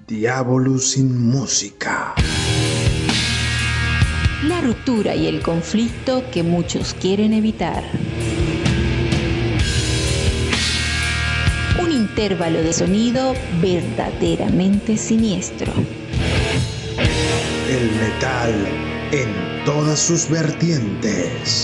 Diablo sin música. La ruptura y el conflicto que muchos quieren evitar. Un intervalo de sonido verdaderamente siniestro. El metal en todas sus vertientes.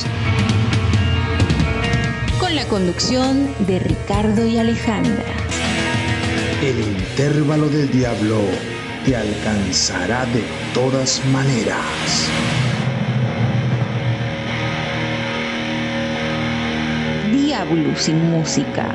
Con la conducción de Ricardo y Alejandra. El intervalo del diablo te alcanzará de todas maneras. Diablo sin música.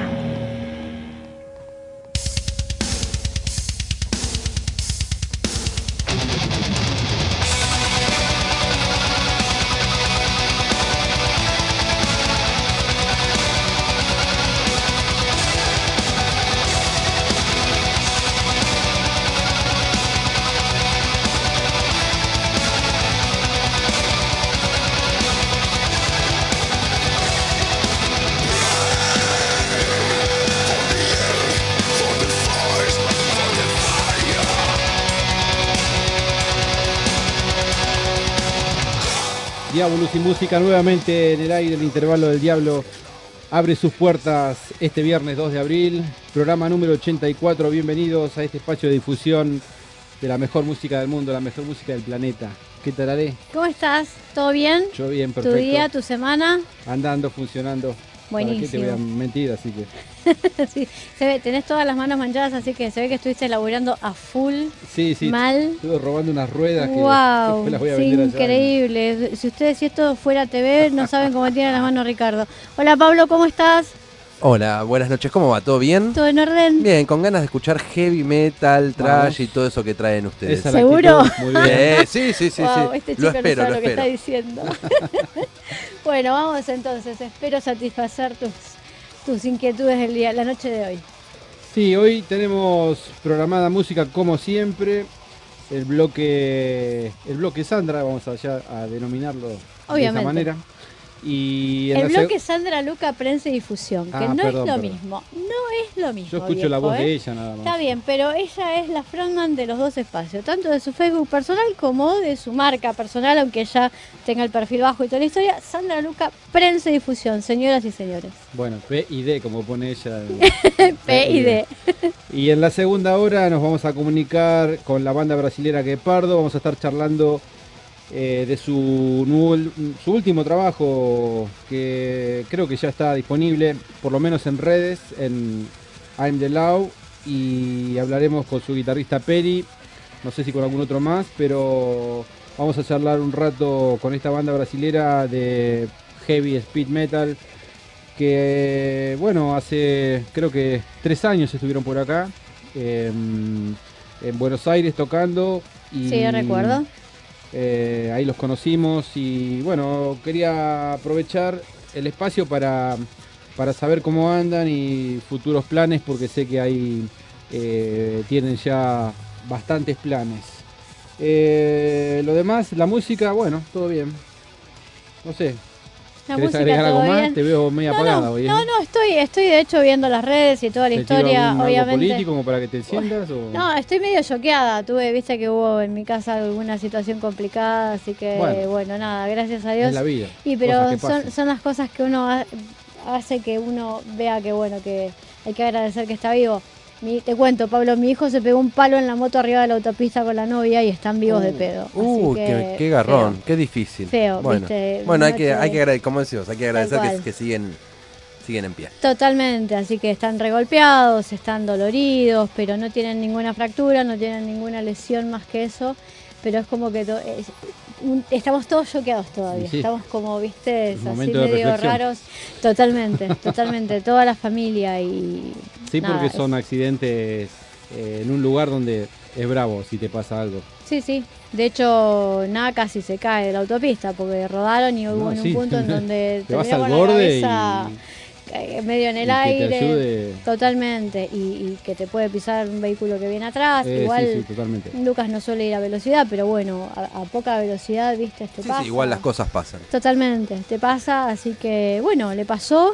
Diablo sin música nuevamente en el aire. El intervalo del diablo abre sus puertas este viernes 2 de abril, programa número 84. Bienvenidos a este espacio de difusión de la mejor música del mundo, la mejor música del planeta. ¿Qué tal, Ale? ¿Cómo estás? ¿Todo bien? Yo bien, perfecto. ¿Tu día, tu semana? Andando, funcionando. Buenísimo. ¿Para qué te voy a mentir? Así que... Sí, se ve, tenés todas las manos manchadas, así que se ve que estuviste laburando a full. Sí, mal. Estuve robando unas ruedas que wow, las voy a sí, vender allá. Increíble. Si esto fuera TV, no saben cómo tiene las manos Ricardo. Hola Pablo, ¿cómo estás? Hola, buenas noches, ¿cómo va? ¿Todo bien? ¿Todo en orden? Bien, con ganas de escuchar heavy metal, trash y todo eso que traen ustedes. ¿Seguro? Muy bien. Sí. Wow, este chico lo espero, no sabe lo lo que está espero. diciendo. Bueno, vamos entonces. Espero satisfacer tus inquietudes la noche de hoy. Sí, hoy tenemos programada música como siempre. El bloque Sandra, vamos allá a denominarlo de esa manera. Y el bloque Sandra Luca, prensa y difusión, que no perdón. es lo mismo. No es lo mismo. Yo escucho la voz de ella nada más. Está bien, pero ella es la frontman de los dos espacios, tanto de su Facebook personal como de su marca personal, aunque ella tenga el perfil bajo y toda la historia. Sandra Luca, prensa y difusión, señoras y señores. Bueno, P y D, como pone ella. P y D. Y en la segunda hora nos vamos a comunicar con la banda brasilera Guepardo. Vamos a estar charlando de su último trabajo, que creo que ya está disponible, por lo menos en redes, en I'm the Law, y hablaremos con su guitarrista Peri, no sé si con algún otro más, pero vamos a charlar un rato con esta banda brasilera de heavy speed metal, que bueno, hace creo que 3 años estuvieron por acá, en Buenos Aires tocando. Y sí, recuerdo. Ahí los conocimos y bueno, quería aprovechar el espacio para saber cómo andan y futuros planes, porque sé que ahí tienen ya bastantes planes. Lo demás, la música, bueno, todo bien. No sé, ¿querés agregar algo más? Bien. Te veo medio apagada hoy. No, estoy de hecho viendo las redes y toda la historia, algo obviamente. político como para que te enciendas? ¿O? No, estoy medio choqueada. Viste que hubo en mi casa alguna situación complicada, así que bueno, nada, gracias a Dios. Es la vida. Pero son las cosas que uno hace que uno vea que bueno, que hay que agradecer que está vivo. Te cuento, Pablo, mi hijo se pegó un palo en la moto arriba de la autopista con la novia y están vivos de pedo. Qué garrón, feo. Qué difícil. Feo, bueno, ¿viste? bueno, hay que agradecer, como decimos, hay que agradecer que siguen en pie. Totalmente, así que están regolpeados, están doloridos, pero no tienen ninguna fractura, no tienen ninguna lesión más que eso, pero es como que estamos todos choqueados todavía, sí. Estamos como, viste, así medio raros, totalmente, toda la familia y... Sí, nada, porque son accidentes en un lugar donde es bravo si te pasa algo. Sí, de hecho casi se cae de la autopista porque rodaron y hubo un punto en donde te vas al borde medio en el aire, totalmente, y que te puede pisar un vehículo que viene atrás, igual totalmente. Lucas no suele ir a velocidad, pero bueno, a poca velocidad, viste, pasa. Sí, igual las cosas pasan. Totalmente, te pasa, así que bueno, le pasó,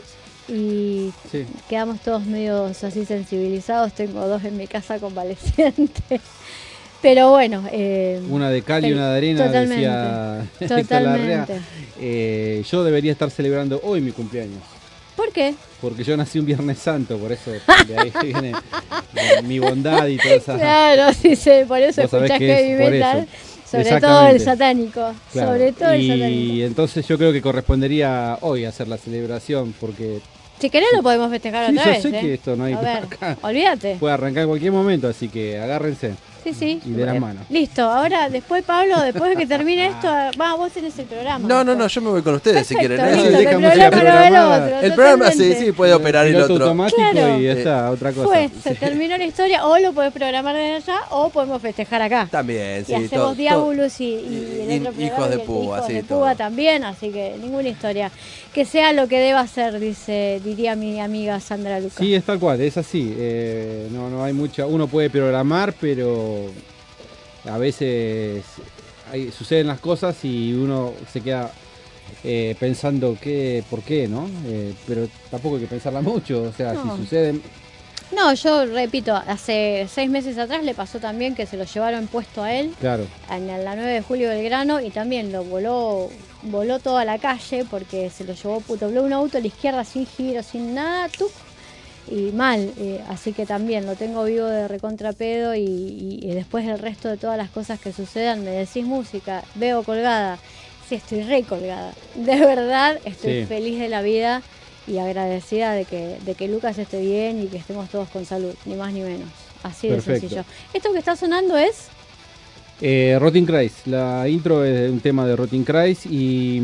y quedamos todos medios así sensibilizados. Tengo 2 en mi casa convalecientes. Pero bueno. Una de cal y una de arena, decía Héctor Larrea. Yo debería estar celebrando hoy mi cumpleaños. ¿Por qué? Porque yo nací un Viernes Santo, por eso de ahí viene mi bondad y toda esa... Claro, sí, por eso escuchás heavy metal. Sobre todo el satánico. Claro. Sobre todo el satánico. Y entonces yo creo que correspondería hoy hacer la celebración, porque... Si querés lo podemos festejar otra vez. Yo sé que esto no hay... A ver, olvídate. Puede arrancar en cualquier momento, así que agárrense. Sí. Y de las manos. Listo, ahora después Pablo, después de que termine esto, vos tenés el programa. No, yo me voy con ustedes. Perfecto, si quieren. Listo, el programa sí, puede operar el otro. Automático y ya está, otra cosa. Se terminó la historia, o lo podés programar desde allá, o podemos festejar acá. También, sí. Y hacemos Diabolus y el otro Hijos de Púa, Hijos de Púa también, así que ninguna historia. Que sea lo que deba ser, diría mi amiga Sandra Lucas. Sí, es tal cual, es así. No hay mucha. Uno puede programar, pero a veces suceden las cosas y uno se queda pensando por qué, ¿no? Pero tampoco hay que pensarla mucho, o sea, si suceden... No, yo repito, hace 6 meses atrás le pasó también que se lo llevaron puesto a él, claro, en la 9 de julio Belgrano, y también lo voló toda la calle porque se lo llevó, dobló un auto a la izquierda sin giro, sin nada, y mal, así que también lo tengo vivo de recontrapedo y después del resto de todas las cosas que sucedan, me decís música, veo colgada, sí, estoy re colgada, de verdad estoy feliz de la vida y agradecida de que Lucas esté bien y que estemos todos con salud, ni más ni menos, así de sencillo. Esto que está sonando es... Rotting Christ, la intro es un tema de Rotting Christ y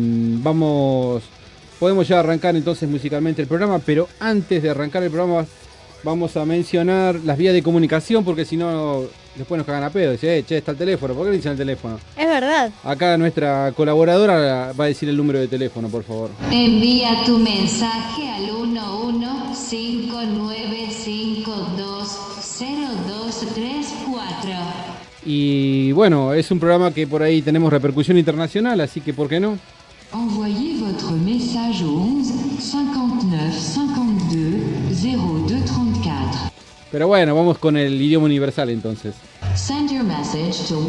podemos ya arrancar entonces musicalmente el programa, pero antes de arrancar el programa vamos a mencionar las vías de comunicación, porque si no después nos cagan a pedo. Dice, está el teléfono, ¿por qué le dicen el teléfono? Es verdad. Acá nuestra colaboradora va a decir el número de teléfono, por favor. Envía tu mensaje al 1159520234. Y bueno, es un programa que por ahí tenemos repercusión internacional, así que ¿por qué no? Envoyez votre message au 11 59 52 02 34. Pero bueno, vamos con el idioma universal entonces. Send your message to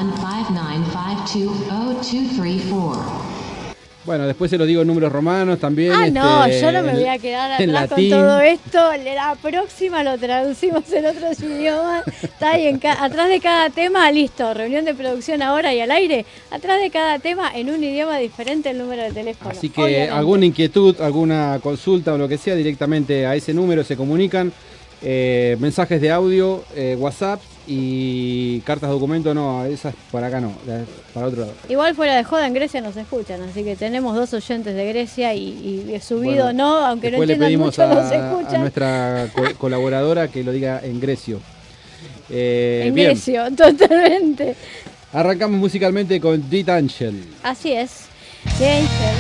1159520234. Bueno, después se lo digo en números romanos también. No, yo no me voy a quedar atrás con todo esto. La próxima lo traducimos en otros idiomas. Está ahí atrás de cada tema, listo. Reunión de producción ahora y al aire. Atrás de cada tema, en un idioma diferente, el número de teléfono. Así que alguna inquietud, alguna consulta o lo que sea, directamente a ese número se comunican. Mensajes de audio, WhatsApp y cartas de documento, no, esas para acá no, para otro lado. Igual fuera de joda, en Grecia nos escuchan, así que tenemos 2 oyentes de Grecia y subido, bueno, no, aunque no entiendan mucho, nos escuchan. A nuestra colaboradora que lo diga en grecio. En grecio, totalmente. Arrancamos musicalmente con Dead Angel. Así es, Dead Angel.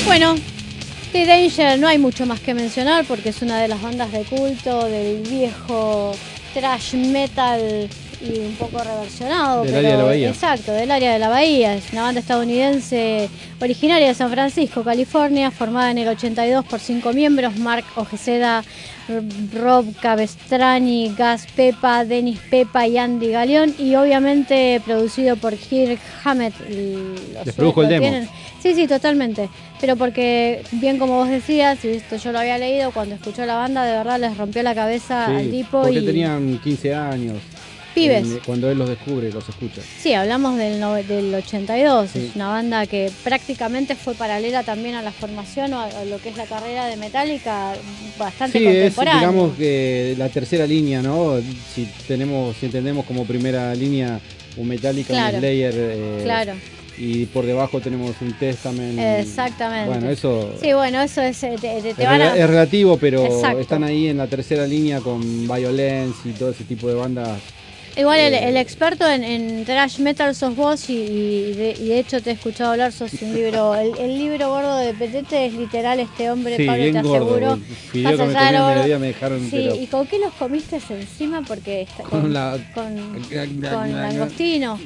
Bueno, The Danger no hay mucho más que mencionar porque es una de las bandas de culto del viejo thrash metal y un poco reversionado. Del área de la Bahía. Exacto, del área de la Bahía. Es una banda estadounidense originaria de San Francisco, California, formada en el 82 por 5 miembros: Mark Ojeda, Rob Cabestrani, Gus Pepa, Dennis Pepa y Andy Galeón, y obviamente producido por Kirk Hammett. Les produjo el demo. Sí, totalmente. Pero porque, bien como vos decías, y esto yo lo había leído, cuando escuchó la banda de verdad les rompió la cabeza al tipo. Porque tenían 15 años. Pibes. Cuando él los descubre, los escucha. Sí, hablamos del 82. Sí. Es una banda que prácticamente fue paralela también a la formación o a lo que es la carrera de Metallica, bastante contemporánea. Es, digamos que la tercera línea, ¿no? Si entendemos como primera línea un Metallica, un Slayer. Claro. Y por debajo tenemos un Testament. Exactamente. Bueno, eso. Sí, bueno, eso es. Es relativo, pero exacto. Están ahí en la tercera línea con Violence y todo ese tipo de bandas. Igual el experto en thrash metal sos vos y de hecho te he escuchado hablar, sos un libro, el libro gordo de Petete es literal este hombre, sí, Pablo, bien te aseguro. Fideo que me comí al mediodía me dejaron. Sí, pero... ¿y con qué los comiste encima? Porque con langostinos,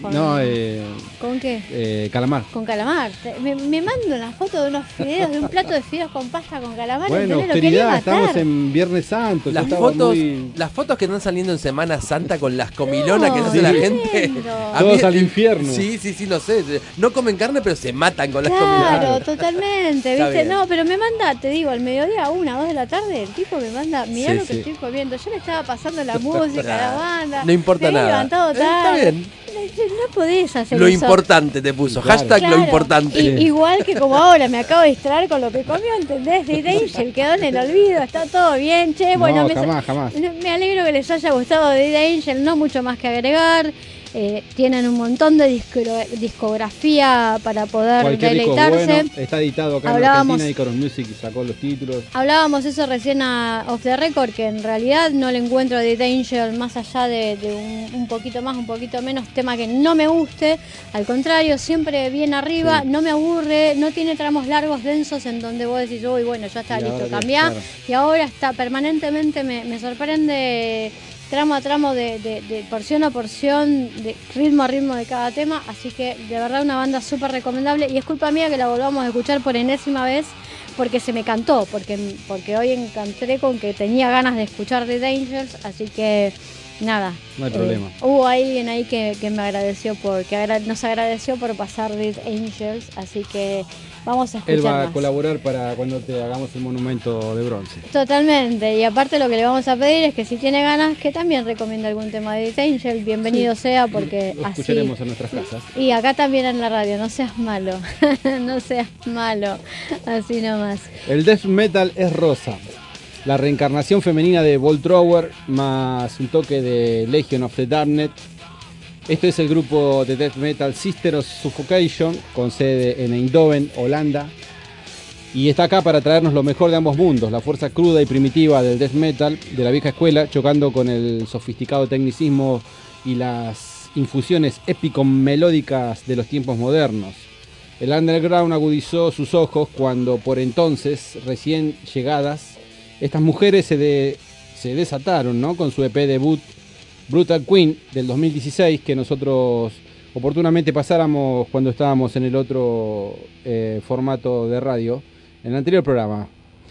¿con qué? Calamar. Con calamar. Me mando una foto de unos fideos, de un plato de fideos con pasta con calamar. Bueno, austeridad, estamos en Viernes Santo. Las fotos que están saliendo en Semana Santa con las comilonas que hace la gente. Todos al infierno. Sí, lo sé. No comen carne, pero se matan con las comilonas. Claro, comilonas. totalmente, ¿viste? No, pero me manda, te digo, al mediodía, 1 o 2 de la tarde, el tipo me manda, mirá lo que estoy comiendo. Yo le estaba pasando la música, la banda. No importa nada. Levantado tarde. Está bien. No podés hacer lo eso. Importante te puso. Claro. Hashtag lo importante. Igual que como ahora me acabo de distraer con lo que comió, ¿entendés? The Danger quedó en el olvido, está todo bien, che. Bueno, jamás. Me alegro que les haya gustado The Danger, no mucho más que agregar. Tienen un montón de discografía para poder cualquier deleitarse. Bueno, está editado acá en Argentina, Icarus Music sacó los títulos. Hablábamos eso recién off the record, que en realidad no le encuentro a The Danger más allá de un poquito más, un poquito menos, tema que no me guste. Al contrario, siempre bien arriba, no me aburre, no tiene tramos largos, densos, en donde vos decís, uy, bueno, ya está listo, cambiá. Claro. Y ahora está permanentemente, me sorprende tramo a tramo, de porción a porción, de ritmo a ritmo de cada tema, así que de verdad una banda súper recomendable, y es culpa mía que la volvamos a escuchar por enésima vez, porque se me cantó, porque hoy encontré con que tenía ganas de escuchar The Dangers, así que nada. No hay problema. Hubo alguien ahí que me agradeció nos agradeció por pasar The Angels, así que vamos a escuchar. Él va a colaborar para cuando te hagamos el monumento de bronce. Totalmente, y aparte lo que le vamos a pedir es que si tiene ganas, que también recomiende algún tema de The Angel, bienvenido sea, porque lo escucharemos en nuestras casas. Y acá también en la radio, no seas malo, no seas malo, así nomás. El death metal es rosa. La reencarnación femenina de Voltrower más un toque de Legion of the Damned. Este es el grupo de death metal Sister of Suffocation, con sede en Eindhoven, Holanda. Y está acá para traernos lo mejor de ambos mundos, la fuerza cruda y primitiva del death metal de la vieja escuela, chocando con el sofisticado tecnicismo y las infusiones épico-melódicas de los tiempos modernos. El underground agudizó sus ojos cuando, por entonces, recién llegadas, estas mujeres se desataron, ¿no? Con su EP debut Brutal Queen del 2016, que nosotros oportunamente pasáramos cuando estábamos en el otro formato de radio, en el anterior programa.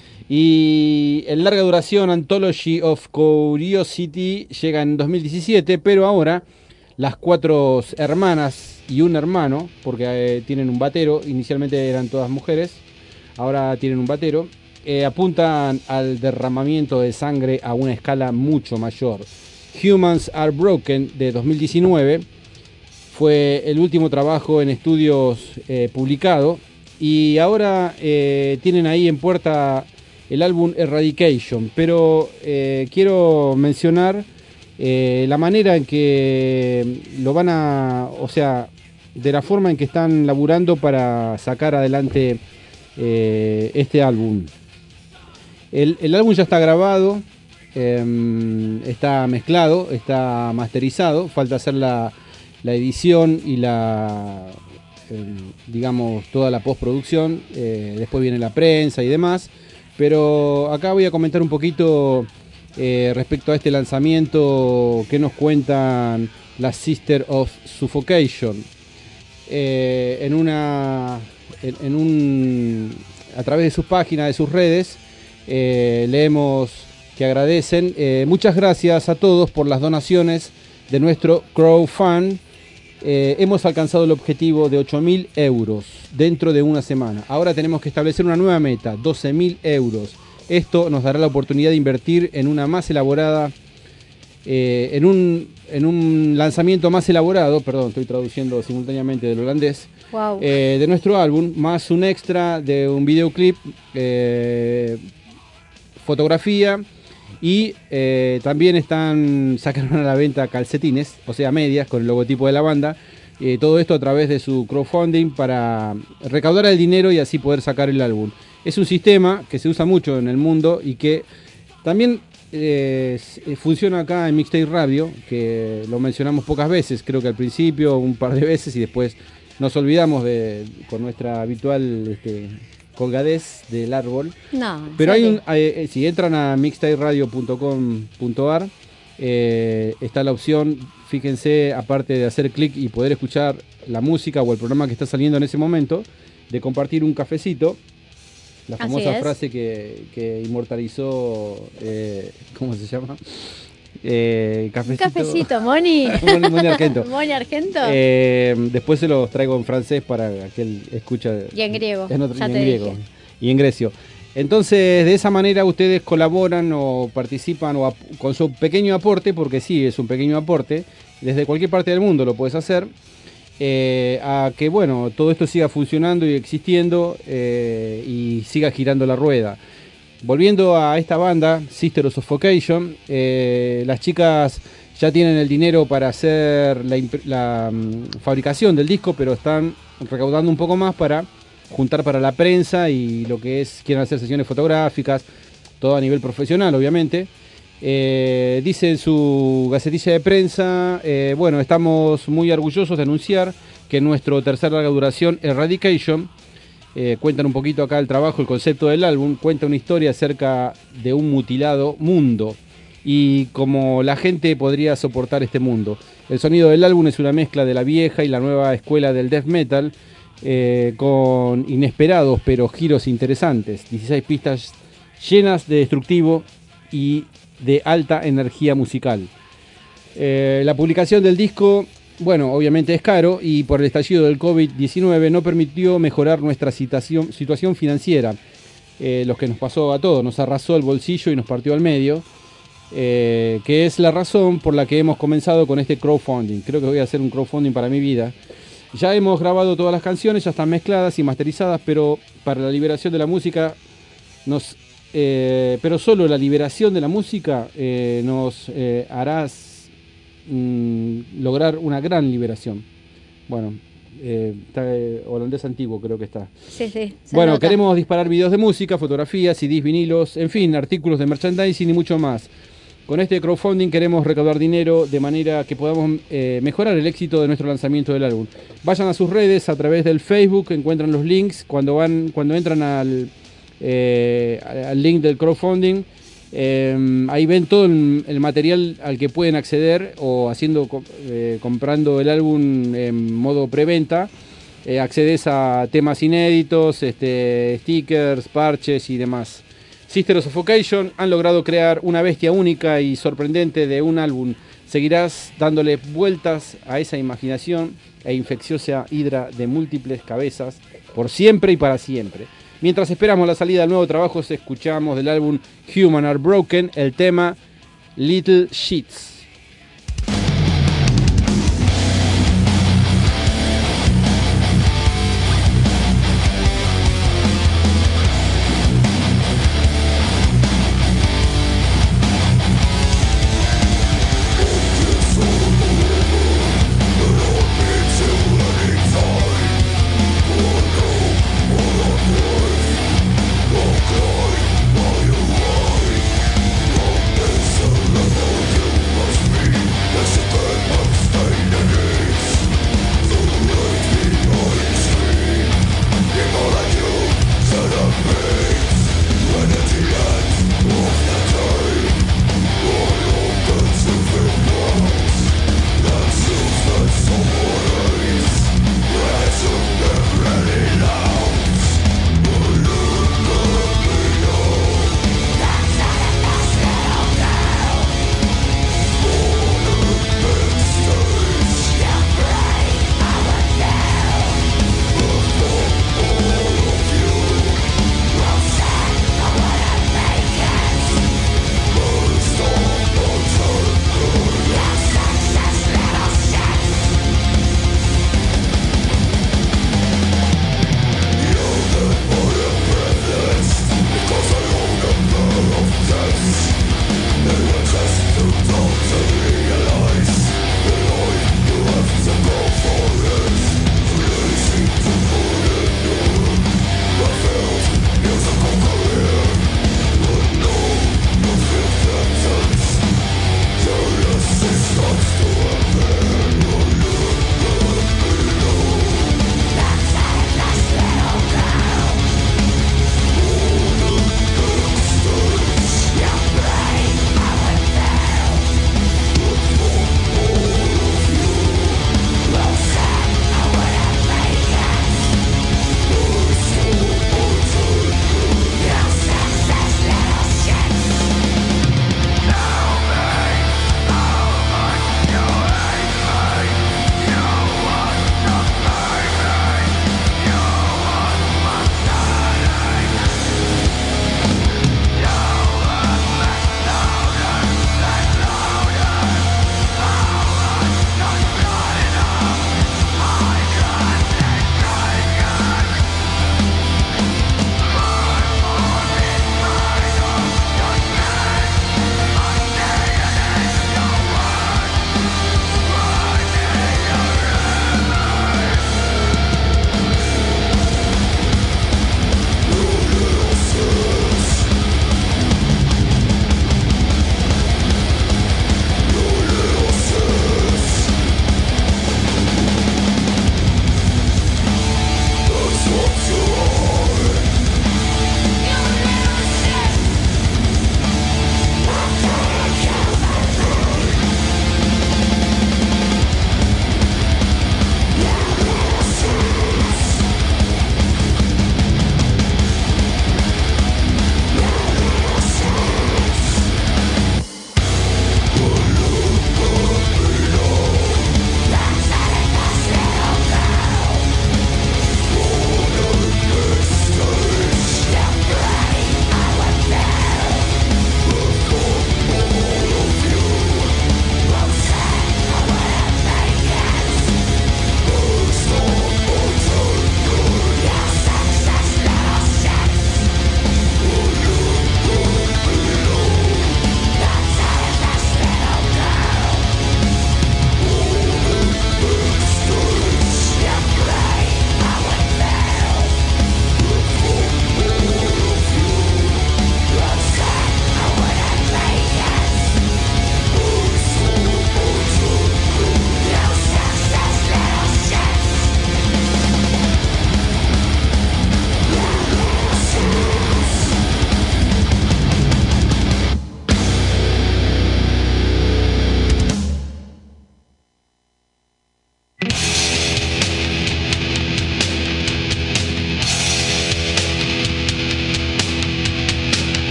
Y el larga duración Anthology of Curiosity llega en 2017, pero ahora las 4 hermanas y un hermano, porque tienen un batero, inicialmente eran todas mujeres, ahora tienen un batero, apuntan al derramamiento de sangre a una escala mucho mayor. Humans Are Broken de 2019 fue el último trabajo en estudios publicado, y ahora tienen ahí en puerta el álbum Eradication, pero quiero mencionar la manera en que lo van de la forma en que están laburando para sacar adelante este álbum. El álbum ya está grabado, está mezclado, está masterizado, falta hacer la edición y la digamos, toda la postproducción, después viene la prensa y demás, pero acá voy a comentar un poquito respecto a este lanzamiento que nos cuentan las Sisters of Suffocation. A través de sus páginas, de sus redes, leemos que agradecen. Muchas gracias a todos por las donaciones de nuestro crowdfund. Hemos alcanzado el objetivo de 8.000 euros dentro de una semana. Ahora tenemos que establecer una nueva meta, 12.000 euros. Esto nos dará la oportunidad de invertir en una más elaborada, en un lanzamiento más elaborado, perdón, estoy traduciendo simultáneamente del holandés, wow. De nuestro álbum, más un extra de un videoclip, fotografía y también sacaron a la venta calcetines, o sea medias con el logotipo de la banda. Todo esto a través de su crowdfunding para recaudar el dinero y así poder sacar el álbum. Es un sistema que se usa mucho en el mundo y que también funciona acá en Mixtape Radio, que lo mencionamos pocas veces, creo que al principio un par de veces y después nos olvidamos con nuestra habitual colgadez del árbol. No, pero si entran a mixtaperadio.com.ar, está la opción, fíjense, aparte de hacer clic y poder escuchar la música o el programa que está saliendo en ese momento, de compartir un cafecito. La famosa frase que inmortalizó, ¿cómo se llama? Cafecito. Un cafecito, Moni. Moni Argento. Moni Argento. Después se los traigo en francés para que él escucha. Y en griego. Y en grecio. Entonces, de esa manera ustedes colaboran o participan con su pequeño aporte, porque sí, es un pequeño aporte. Desde cualquier parte del mundo lo puedes hacer. A que bueno, todo esto siga funcionando y existiendo y siga girando la rueda. Volviendo a esta banda, Sisters of Suffocation, las chicas ya tienen el dinero para hacer la fabricación del disco, pero están recaudando un poco más para juntar para la prensa y lo que quieren hacer sesiones fotográficas, todo a nivel profesional, obviamente. Dice en su gacetilla de prensa, bueno, estamos muy orgullosos de anunciar que nuestro tercer larga duración, Eradication, cuentan un poquito acá el trabajo, el concepto del álbum, cuenta una historia acerca de un mutilado mundo y cómo la gente podría soportar este mundo. El sonido del álbum es una mezcla de la vieja y la nueva escuela del death metal, con inesperados pero giros interesantes, 16 pistas llenas de destructivo y de alta energía musical. La publicación del disco, bueno, obviamente es caro y por el estallido del COVID-19 no permitió mejorar nuestra situación financiera, lo que nos pasó a todos, nos arrasó el bolsillo y nos partió al medio, que es la razón por la que hemos comenzado con este crowdfunding. Creo que voy a hacer un crowdfunding para mi vida. Ya hemos grabado todas las canciones, ya están mezcladas y masterizadas, pero para la liberación de la música pero solo la liberación de la música nos hará lograr una gran liberación. Bueno, está holandés antiguo creo que está. Sí. Bueno, nota. queremos disparar videos de música, fotografías, CDs, vinilos, en fin, artículos de merchandising y mucho más. Con este crowdfunding queremos recaudar dinero de manera que podamos mejorar el éxito de nuestro lanzamiento del álbum. Vayan a sus redes, a través del Facebook, encuentran los links. Cuando entran al link del crowdfunding, ahí ven todo el material al que pueden acceder o comprando el álbum en modo preventa. Accedes a temas inéditos, stickers, parches y demás. Sisters of Suffocation han logrado crear una bestia única y sorprendente de un álbum. Seguirás dándole vueltas a esa imaginación e infecciosa hidra de múltiples cabezas por siempre y para siempre. Mientras esperamos la salida del nuevo trabajo, escuchamos del álbum Human Are Broken el tema Little Sheets.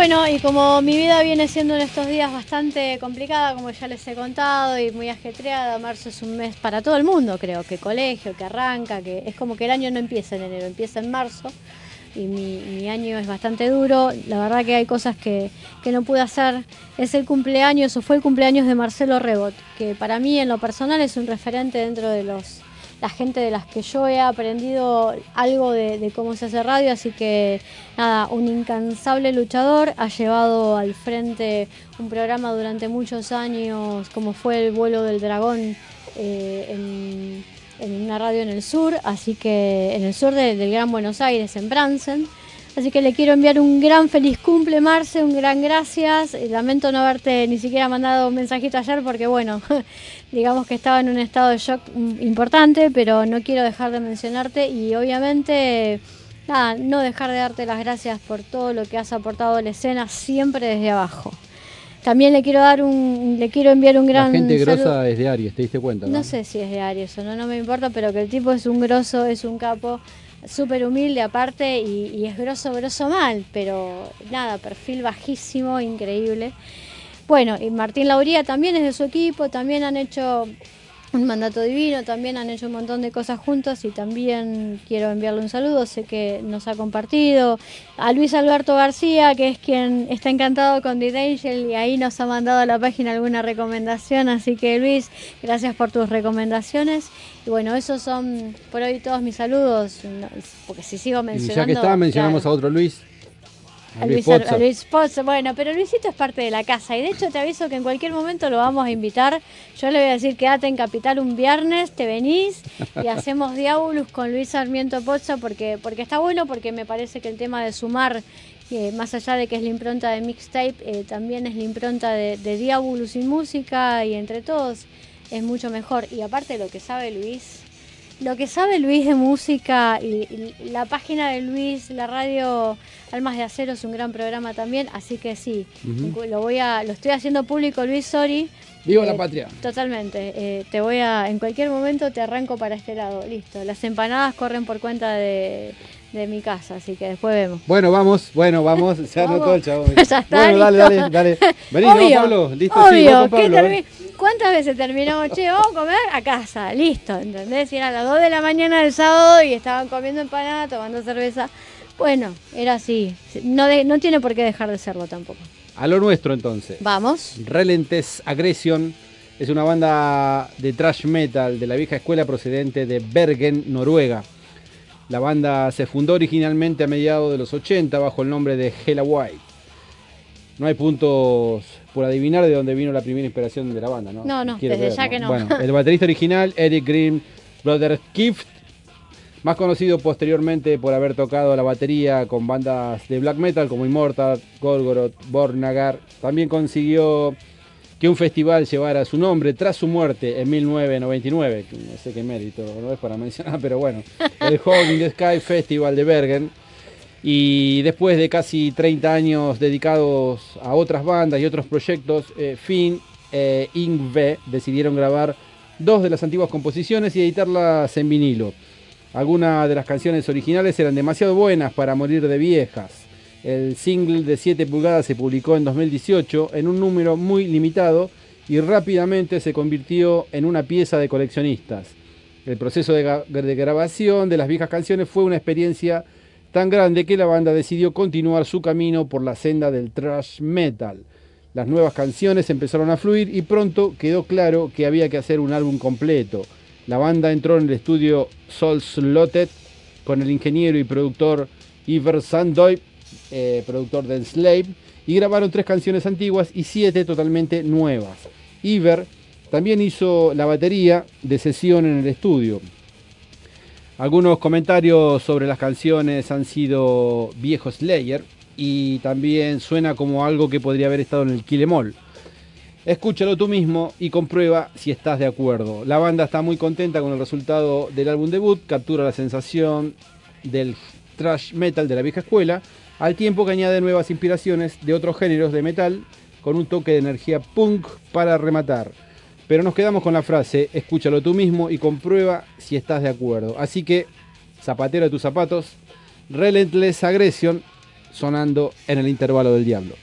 Bueno, y como mi vida viene siendo en estos días bastante complicada, como ya les he contado, y muy ajetreada, marzo es un mes para todo el mundo, creo, que colegio, que arranca, que es como que el año no empieza en enero, empieza en marzo, y mi año es bastante duro. La verdad que hay cosas que no pude hacer. Es el cumpleaños, o fue el cumpleaños de Marcelo Rebot, que para mí en lo personal es un referente dentro de la gente de las que yo he aprendido algo de cómo se hace radio, así que nada, un incansable luchador, ha llevado al frente un programa durante muchos años como fue El Vuelo del Dragón en una radio en el sur, así que en el sur del Gran Buenos Aires, en Bransen. Así que le quiero enviar un gran feliz cumple, Marce, un gran gracias. Lamento no haberte ni siquiera mandado un mensajito ayer porque, bueno, digamos que estaba en un estado de shock importante, pero no quiero dejar de mencionarte y obviamente, nada, no dejar de darte las gracias por todo lo que has aportado a la escena, siempre desde abajo. También le quiero enviar un gran La gente grosa saludo. es de Aries, ¿te diste cuenta? No sé si es de Aries o no me importa, pero que el tipo es un grosso, es un capo. Súper humilde aparte y es grosso mal, pero nada, perfil bajísimo, increíble. Bueno, y Martín Lauría también es de su equipo, también han hecho un mandato divino, también han hecho un montón de cosas juntos y también quiero enviarle un saludo, sé que nos ha compartido. A Luis Alberto García, que es quien está encantado con The Angel y ahí nos ha mandado a la página alguna recomendación, así que Luis, gracias por tus recomendaciones. Y bueno, esos son por hoy todos mis saludos, porque si sigo mencionando... Y ya que está, mencionamos claro, a otro Luis. a Luis Pozzo. Bueno, pero Luisito es parte de la casa y de hecho te aviso que en cualquier momento lo vamos a invitar. Yo le voy a decir quédate en Capital un viernes, te venís y hacemos Diabolus con Luis Sarmiento Pozzo porque está bueno, porque me parece que el tema de sumar, más allá de que es la impronta de Mixtape, también es la impronta de Diabolus y música y entre todos es mucho mejor. Y aparte lo que sabe Luis de música y la página de Luis, la radio Almas de Acero es un gran programa también, así que sí, lo estoy haciendo público, Luis, sorry. ¡Viva la patria! Totalmente, en cualquier momento te arranco para este lado, listo. Las empanadas corren por cuenta de mi casa, así que después vemos. Bueno, vamos, se anotó el chavo. Ya está, bueno, dale. Vení, obvio, ¿no, Pablo? Listo, obvio, sí, vamos con Pablo. ¿Cuántas veces terminamos? Che, vamos a comer a casa, listo, ¿entendés? Y era a las 2 de la mañana del sábado y estaban comiendo empanada, tomando cerveza. Bueno, era así. No tiene por qué dejar de serlo tampoco. A lo nuestro, entonces. Vamos. Relentless Aggression es una banda de thrash metal de la vieja escuela procedente de Bergen, Noruega. La banda se fundó originalmente a mediados de los 80 bajo el nombre de Hella White. No hay puntos por adivinar de dónde vino la primera inspiración de la banda, ¿no? No, desde ya que no. Bueno, el baterista original, Eric Green Broderskift, más conocido posteriormente por haber tocado la batería con bandas de black metal como Immortal, Gorgoroth, Bornagar, también consiguió que un festival llevara su nombre tras su muerte en 1999. No sé qué mérito, no es para mencionar, pero bueno, el Hole in the Sky Festival de Bergen. Y después de casi 30 años dedicados a otras bandas y otros proyectos, Finn e Yngve decidieron grabar 2 de las antiguas composiciones y editarlas en vinilo. Algunas de las canciones originales eran demasiado buenas para morir de viejas. El single de 7 pulgadas se publicó en 2018 en un número muy limitado y rápidamente se convirtió en una pieza de coleccionistas. El proceso de grabación de las viejas canciones fue una experiencia tan grande que la banda decidió continuar su camino por la senda del thrash metal. Las nuevas canciones empezaron a fluir y pronto quedó claro que había que hacer un álbum completo. La banda entró en el estudio Solslotted con el ingeniero y productor Iver Sandoy, productor de Enslaved, y grabaron 3 canciones antiguas y 7 totalmente nuevas. Iver también hizo la batería de sesión en el estudio. Algunos comentarios sobre las canciones han sido viejo Slayer y también suena como algo que podría haber estado en el Kill 'Em All. Escúchalo tú mismo y comprueba si estás de acuerdo. La banda está muy contenta con el resultado del álbum debut, captura la sensación del thrash metal de la vieja escuela, al tiempo que añade nuevas inspiraciones de otros géneros de metal con un toque de energía punk para rematar. Pero nos quedamos con la frase, escúchalo tú mismo y comprueba si estás de acuerdo. Así que, zapatero a tus zapatos, Relentless Aggression sonando en el intervalo del diablo.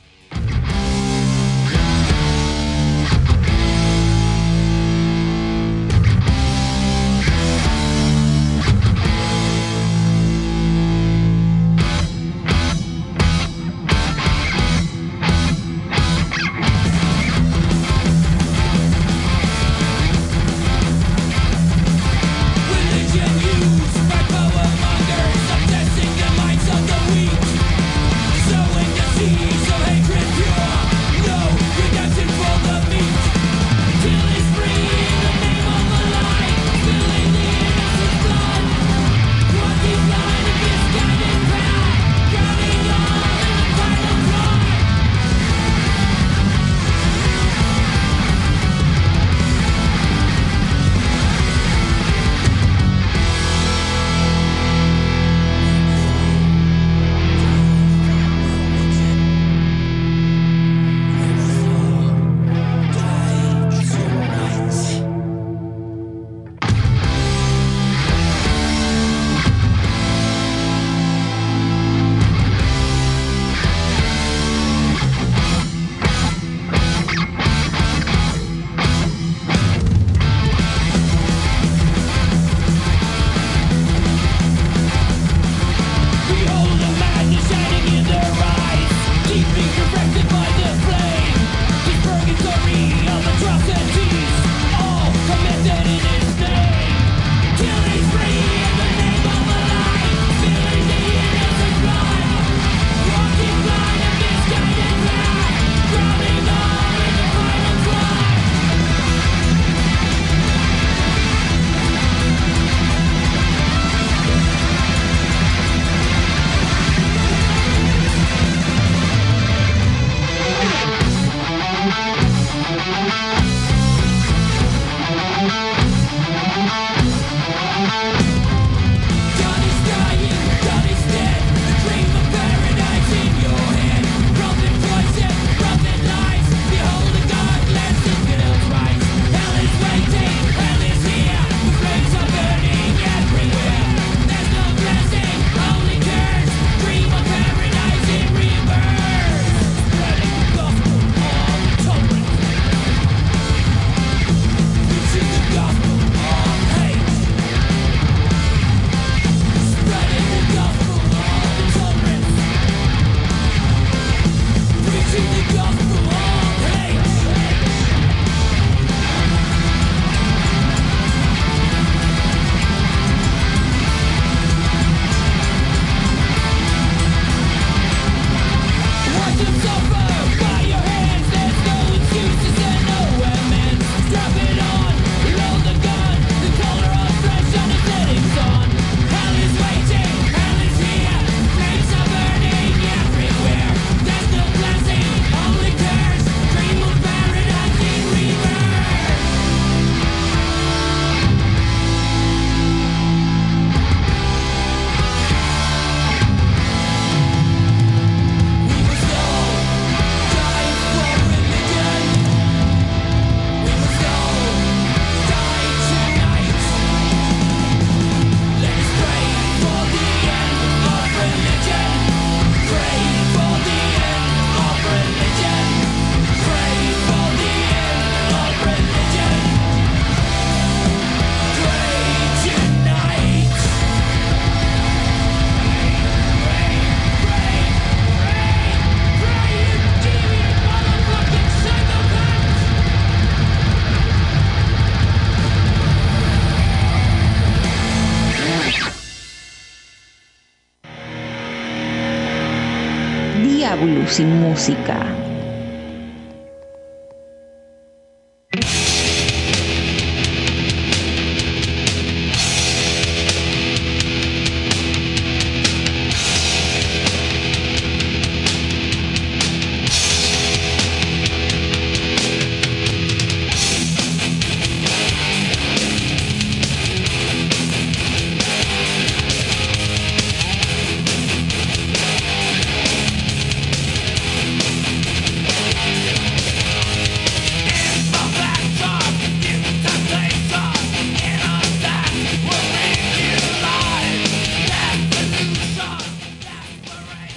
Diablo sin música.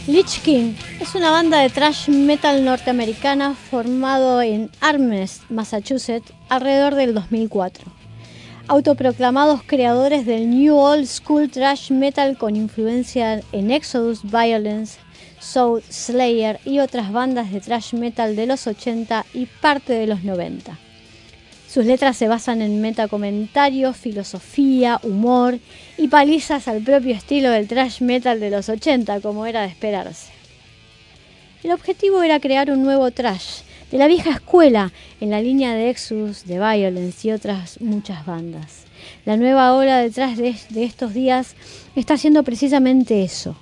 Lich King es una banda de thrash metal norteamericana formado en Amherst, Massachusetts, alrededor del 2004. Autoproclamados creadores del New Old School thrash metal con influencia en Exodus, Violence, Soul, Slayer y otras bandas de thrash metal de los 80 y parte de los 90. Sus letras se basan en metacomentarios, filosofía, humor y palizas al propio estilo del thrash metal de los 80, como era de esperarse. El objetivo era crear un nuevo thrash de la vieja escuela en la línea de Exodus, de Violence y otras muchas bandas. La nueva ola de thrash de estos días está haciendo precisamente eso.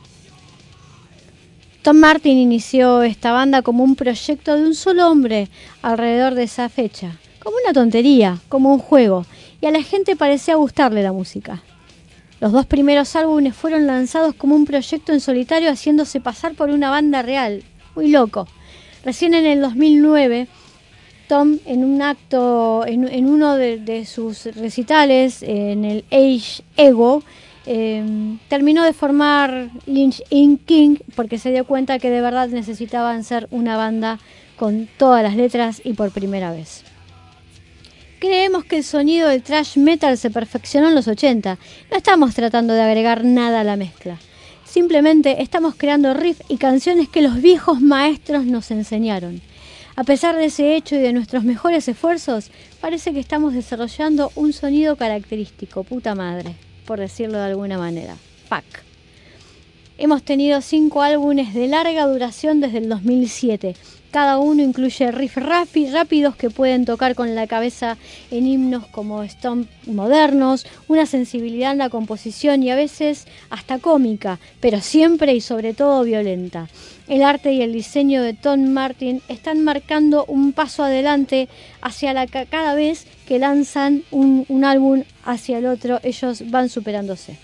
Tom Martin inició esta banda como un proyecto de un solo hombre alrededor de esa fecha. Como una tontería, como un juego, y a la gente parecía gustarle la música. Los 2 primeros álbumes fueron lanzados como un proyecto en solitario haciéndose pasar por una banda real. Muy loco. Recién en el 2009, Tom, en un acto, en uno de sus recitales, en el Age Ego, terminó de formar Lich King porque se dio cuenta que de verdad necesitaban ser una banda con todas las letras y por primera vez. Creemos que el sonido del thrash metal se perfeccionó en los 80. No estamos tratando de agregar nada a la mezcla. Simplemente estamos creando riffs y canciones que los viejos maestros nos enseñaron. A pesar de ese hecho y de nuestros mejores esfuerzos, parece que estamos desarrollando un sonido característico, puta madre, por decirlo de alguna manera. Fuck. Hemos tenido 5 álbumes de larga duración desde el 2007. Cada uno incluye riffs rápidos que pueden tocar con la cabeza en himnos como stomp modernos, una sensibilidad en la composición y a veces hasta cómica, pero siempre y sobre todo violenta. El arte y el diseño de Tom Martin están marcando un paso adelante hacia cada vez que lanzan un álbum hacia el otro, ellos van superándose.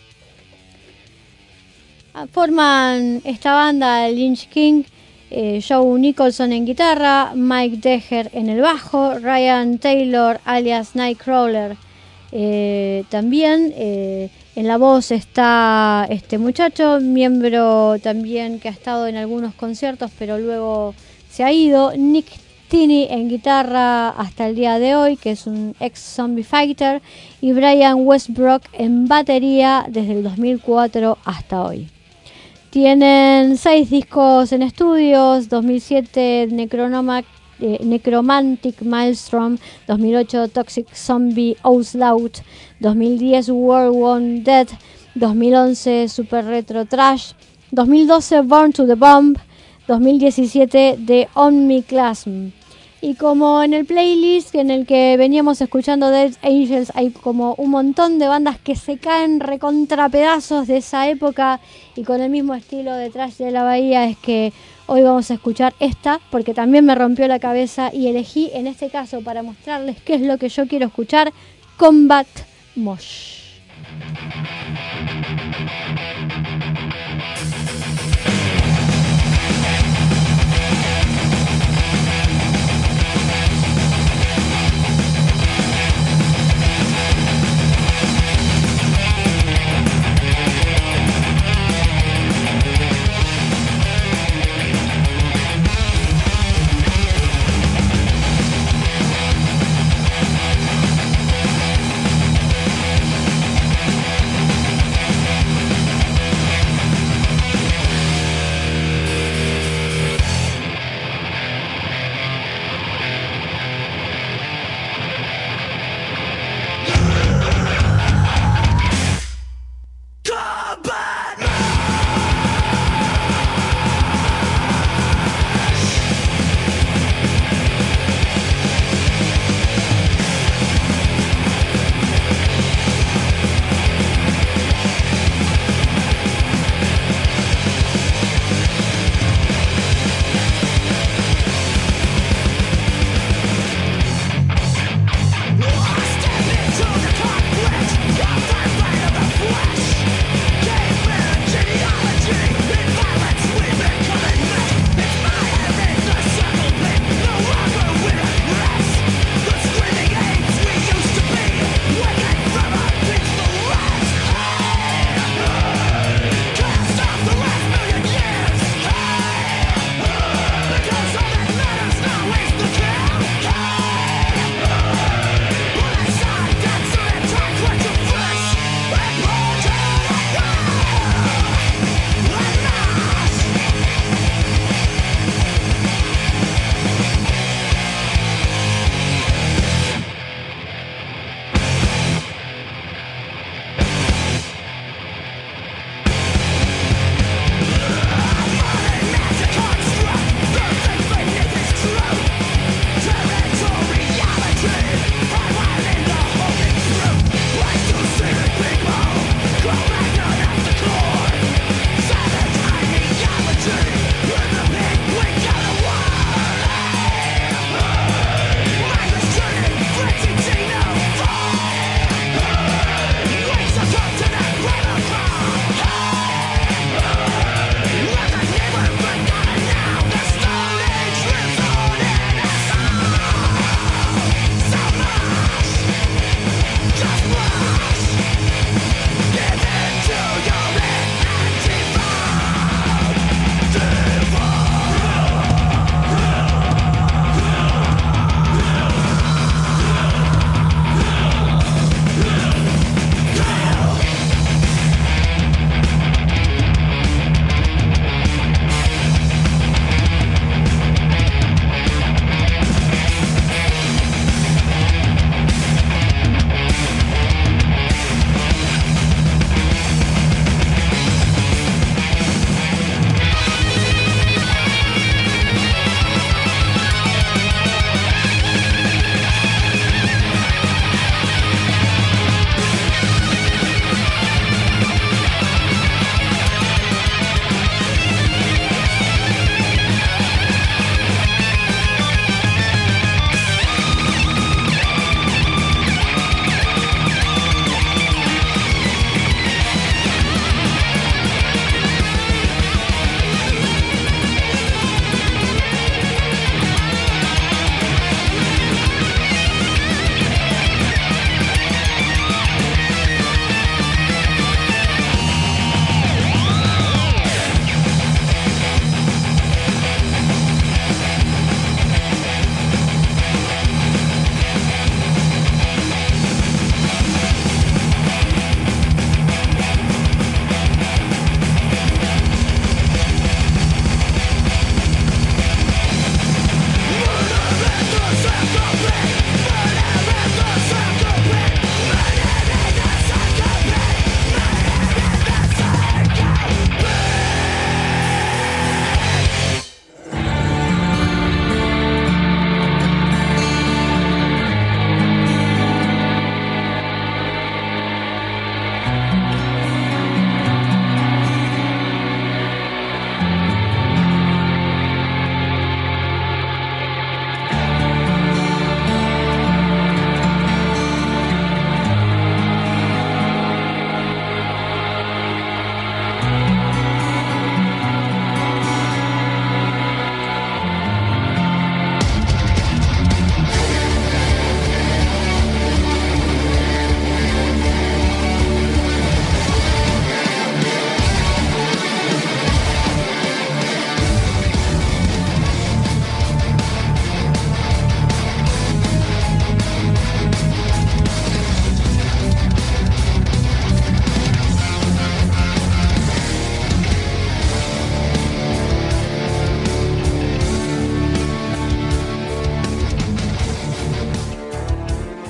Forman esta banda Lich King, Joe Nicholson en guitarra, Mike Deger en el bajo, Ryan Taylor alias Nightcrawler también. En la voz está este muchacho, miembro también que ha estado en algunos conciertos pero luego se ha ido, Nick Tinney en guitarra hasta el día de hoy, que es un ex zombie fighter, y Brian Westbrook en batería desde el 2004 hasta hoy. Tienen 6 discos en estudios: 2007 Necromantic Maelstrom, 2008 Toxic Zombie Onslaught, 2010 World Won't Dead, 2011 Super Retro Trash, 2012 Born to the Bomb, 2017 The Omniclasm. Y como en el playlist en el que veníamos escuchando Dead Angels hay como un montón de bandas que se caen recontra pedazos de esa época y con el mismo estilo de Trash de la Bahía, es que hoy vamos a escuchar esta porque también me rompió la cabeza y elegí en este caso para mostrarles qué es lo que yo quiero escuchar: Combat Mosh.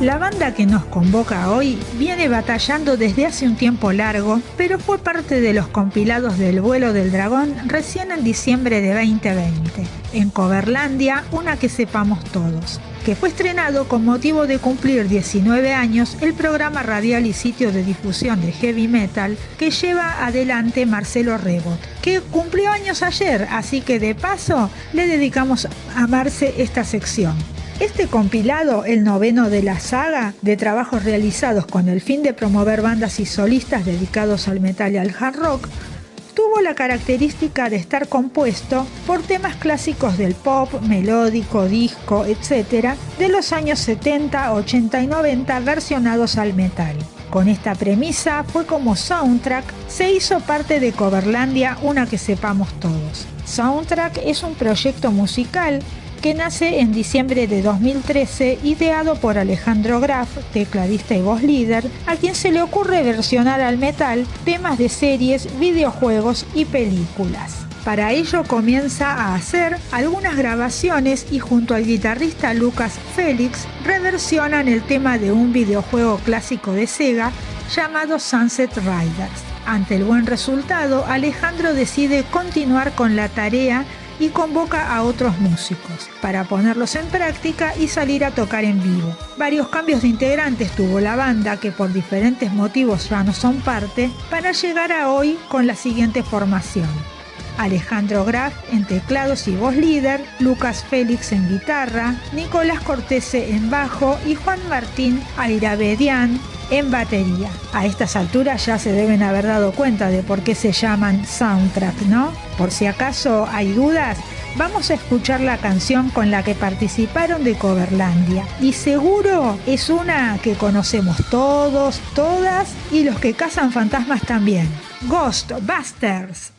La banda que nos convoca hoy viene batallando desde hace un tiempo largo, pero fue parte de los compilados del Vuelo del Dragón recién en diciembre de 2020, en Coverlandia, una que sepamos todos, que fue estrenado con motivo de cumplir 19 años el programa radial y sitio de difusión de heavy metal que lleva adelante Marcelo Rebot, que cumplió años ayer, así que de paso le dedicamos a Marce esta sección. Este compilado, el 9º de la saga de trabajos realizados con el fin de promover bandas y solistas dedicados al metal y al hard rock, tuvo la característica de estar compuesto por temas clásicos del pop, melódico, disco, etc., de los años 70, 80 y 90 versionados al metal. Con esta premisa fue como Soundtrack se hizo parte de Coverlandia, una que sepamos todos. Soundtrack es un proyecto musical que nace en diciembre de 2013, ideado por Alejandro Graf, tecladista y voz líder, a quien se le ocurre versionar al metal temas de series, videojuegos y películas. Para ello comienza a hacer algunas grabaciones y junto al guitarrista Lucas Félix reversionan el tema de un videojuego clásico de Sega llamado Sunset Riders. Ante el buen resultado, Alejandro decide continuar con la tarea y convoca a otros músicos para ponerlos en práctica y salir a tocar en vivo. Varios cambios de integrantes tuvo la banda, que por diferentes motivos ya no son parte, para llegar a hoy con la siguiente formación: Alejandro Graf en teclados y voz líder, Lucas Félix en guitarra, Nicolás Cortese en bajo y Juan Martín Airabedian en batería. A estas alturas ya se deben haber dado cuenta de por qué se llaman Soundtrack, ¿no? Por si acaso hay dudas, vamos a escuchar la canción con la que participaron de Coverlandia. Y seguro es una que conocemos todos, todas y los que cazan fantasmas también. Ghostbusters.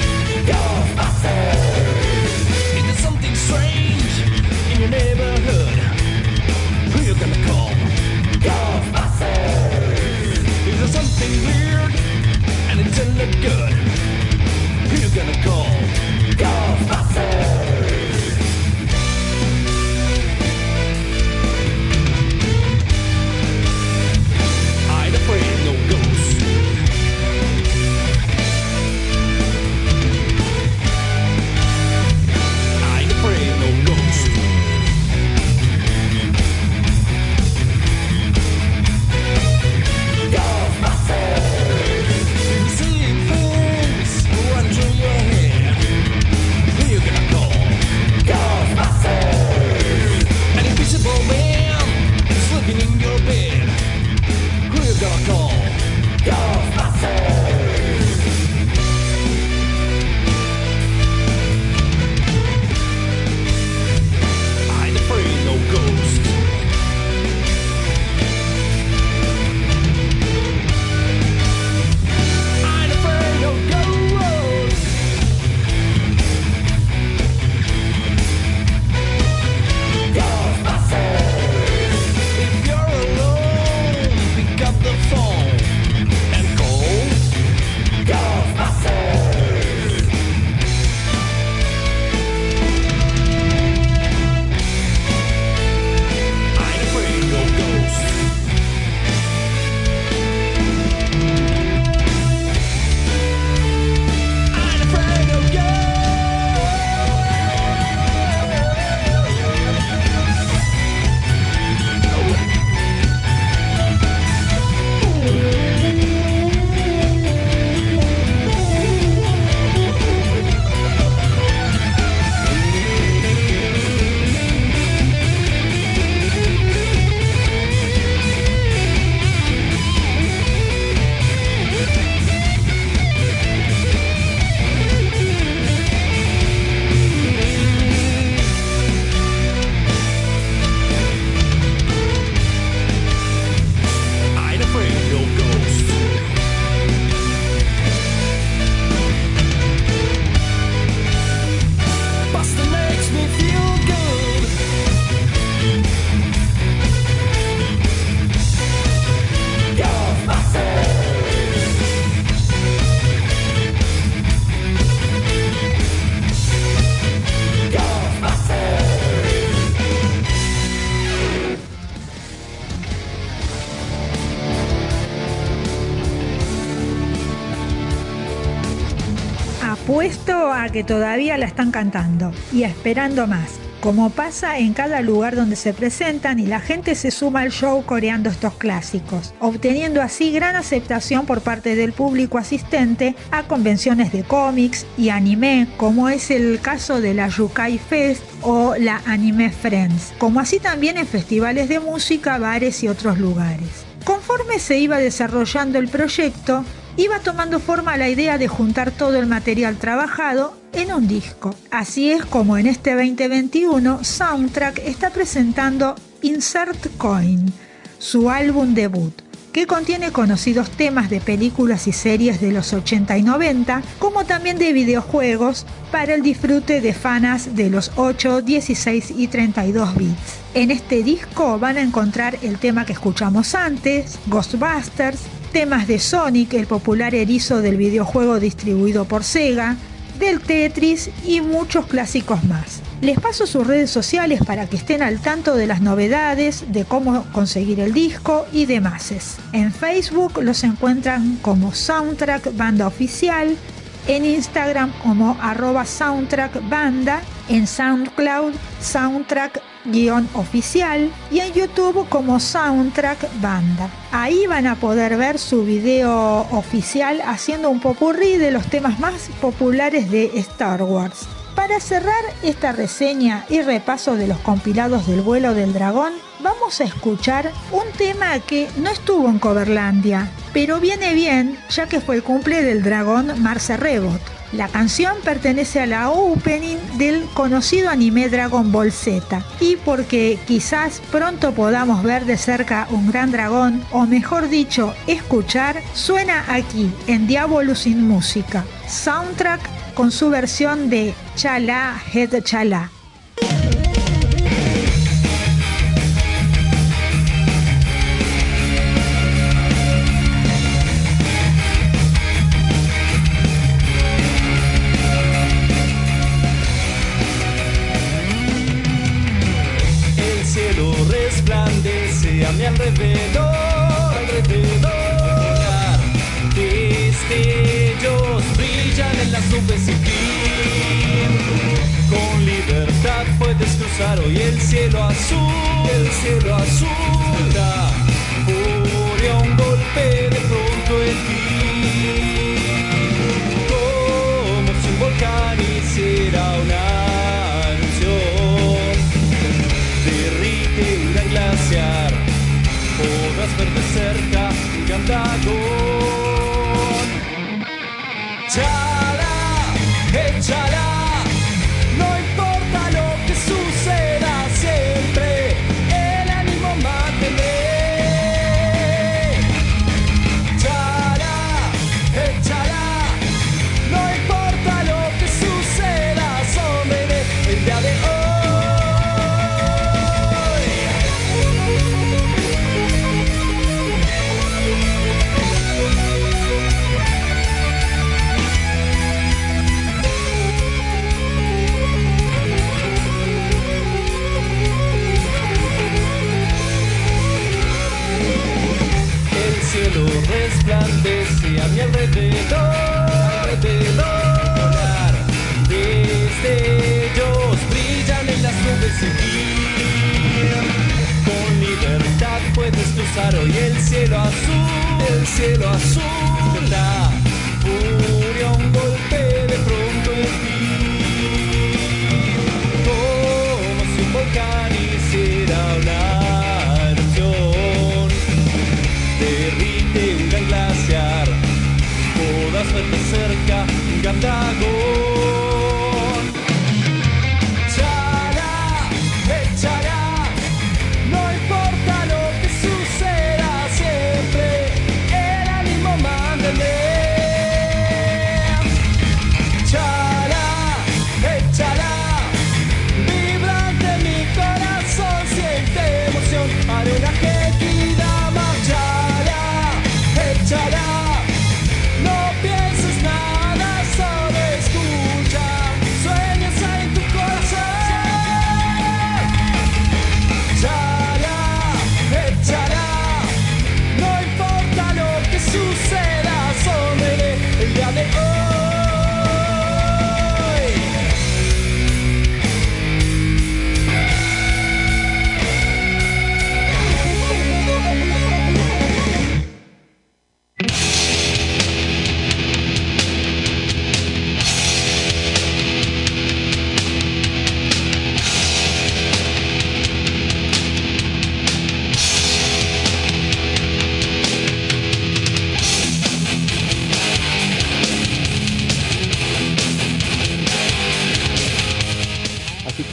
Something strange in your neighborhood. apuesto a que todavía la están cantando y esperando más, como pasa en cada lugar donde se presentan y la gente se suma al show coreando estos clásicos, obteniendo así gran aceptación por parte del público asistente a convenciones de cómics y anime, como es el caso de la Yukai Fest o la Anime Friends, como así también en festivales de música, bares y otros lugares. Conforme se iba desarrollando el proyecto, iba tomando forma la idea de juntar todo el material trabajado en un disco. Así es como en este 2021 Soundtrack está presentando Insert Coin, su álbum debut, que contiene conocidos temas de películas y series de los 80 y 90, como también de videojuegos para el disfrute de fanas de los 8, 16 y 32 bits. En este disco van a encontrar el tema que escuchamos antes, Ghostbusters, temas de Sonic, el popular erizo del videojuego distribuido por Sega, del Tetris y muchos clásicos más. Les paso sus redes sociales para que estén al tanto de las novedades, de cómo conseguir el disco y demás. En Facebook los encuentran como Soundtrack Banda Oficial, en Instagram como @soundtrackbanda, en SoundCloud Soundtrack-oficial y en YouTube como Soundtrack Banda. Ahí van a poder ver su video oficial haciendo un popurrí de los temas más populares de Star Wars. Para cerrar esta reseña y repaso de los compilados del vuelo del dragón, vamos a escuchar un tema que no estuvo en Coverlandia, pero viene bien ya que fue el cumple del dragón Marce Rebot. La canción pertenece a la opening del conocido anime Dragon Ball Z, y porque quizás pronto podamos ver de cerca un gran dragón, o mejor dicho, escuchar, suena aquí en Diabolus in Música, Soundtrack con su versión de Chala Het Chala. El cielo resplandece a mi alrededor, destellos brillan en las nubes sin fin. Con libertad puedes cruzar hoy el cielo azul, da furia un golpe de pronto en ti. Como si un volcán hiciera una erupción, derrite un gran glaciar, podrás ver de cerca un gran dragón. Chala, échala, no importa lo que suceda, siempre el ánimo mantendré. Chala, échala, no importa lo que suceda, sonreiré el día de hoy. Resplandece a mi alrededor, volar, destellos brillan en las nubes sin fin. Con libertad puedes cruzar hoy el cielo azul, da furia un golpe de pronto en ti. Como si un volcán hiciera una erupción, derrite un gran glaciar, podrás ver de cerca un gran dragón. Chala, échala, no importa lo que suceda, siempre el ánimo mantendré. Chala, échala, vibrante mi corazón siente emoción, haré una querida marcha. Échala, no pienses nada, solo escucha.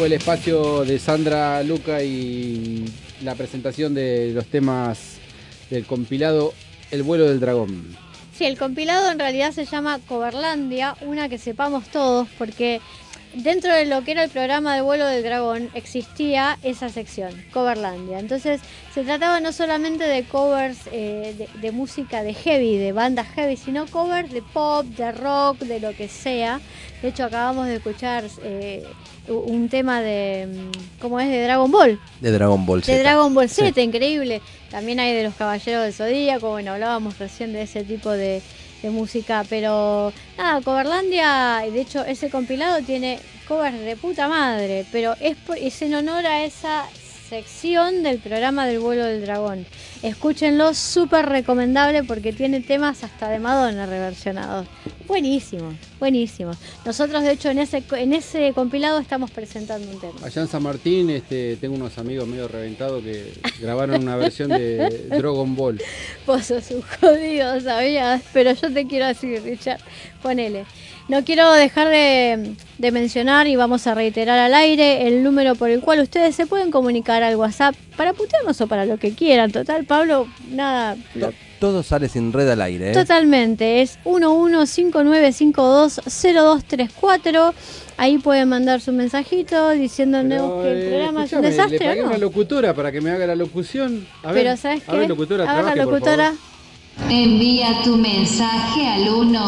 el espacio de Sandra Luca y la presentación de los temas del compilado El vuelo del dragón. Sí, el compilado en realidad se llama Coverlandia, una que sepamos todos, porque dentro de lo que era el programa de Vuelo del Dragón existía esa sección, Coverlandia. Entonces se trataba no solamente de covers de música de heavy, de bandas heavy, sino covers de pop, de rock, de lo que sea. De hecho acabamos de escuchar un tema de, ¿cómo es? De Dragon Ball. De Dragon Ball Z. De Dragon Ball Z, Sí. Increíble. También hay de los Caballeros del Zodíaco, bueno, hablábamos recién de ese tipo de música, pero nada, Coverlandia, de hecho ese compilado tiene covers de puta madre, pero es en honor a esa sección del programa del Vuelo del Dragón. Escúchenlo, súper recomendable porque tiene temas hasta de Madonna reversionados. Buenísimo, buenísimo. Nosotros de hecho en ese compilado estamos presentando un tema. Allá en San Martín tengo unos amigos medio reventados que grabaron una versión de Dragon Ball. Vos sos un jodido, ¿sabías? Pero yo te quiero decir, Richard, ponele. No quiero dejar de mencionar y vamos a reiterar al aire el número por el cual ustedes se pueden comunicar al WhatsApp para putearnos o para lo que quieran. Total, Pablo, nada. Todo sale sin red al aire, ¿eh? Totalmente, es 1159520234. Ahí pueden mandar su mensajito diciéndonos que el programa es un desastre. Le pagué ¿o no? una locutora para que me haga la locución. A Pero ver, ¿sabes qué? A ver, locutora, A ver, trabaje, la por locutora. favor. Envía tu mensaje al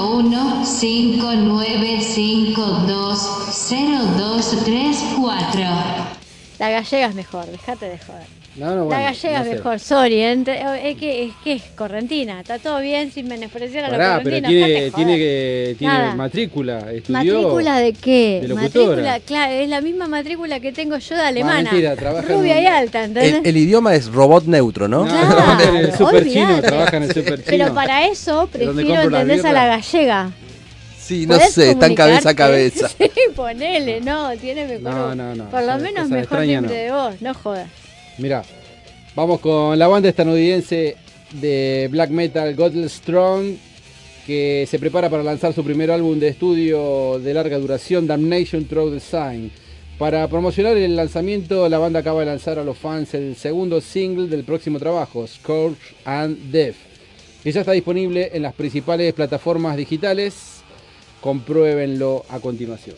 1159520234. La gallega es mejor, dejate de joder. No, La bueno, gallega no es sé. mejor, sorry, es que es correntina, está todo bien sin menospreciar a la Pará, pero correntina. dejate de tiene joder. tiene Nada. matrícula, estudió. ¿Matrícula de qué? de locutora. Matrícula, claro, es la misma matrícula que tengo yo de alemana. mentira, trabaja en rubia un- y alta, ¿entendés? El idioma es robot neutro, ¿no? No, Claro, trabaja en el super chino, olvidate. trabaja en el super chino. Pero para eso donde prefiero, compro la ¿entendés? A birra. la gallega. Sí, no ¿Podés sé, están cabeza a comunicarte? cabeza. Sí, ponele, no, tiene mejor. No, Por lo esa menos cosa mejor extraña timbre no. de voz, no jodas. Mirá, vamos con la banda estadounidense de black metal Godless Strong, que se prepara para lanzar su primer álbum de estudio de larga duración, Damnation Through Design. Para promocionar el lanzamiento, la banda acaba de lanzar a los fans el segundo single del próximo trabajo, Scourge and Death, que ya está disponible en las principales plataformas digitales. Compruébenlo a continuación.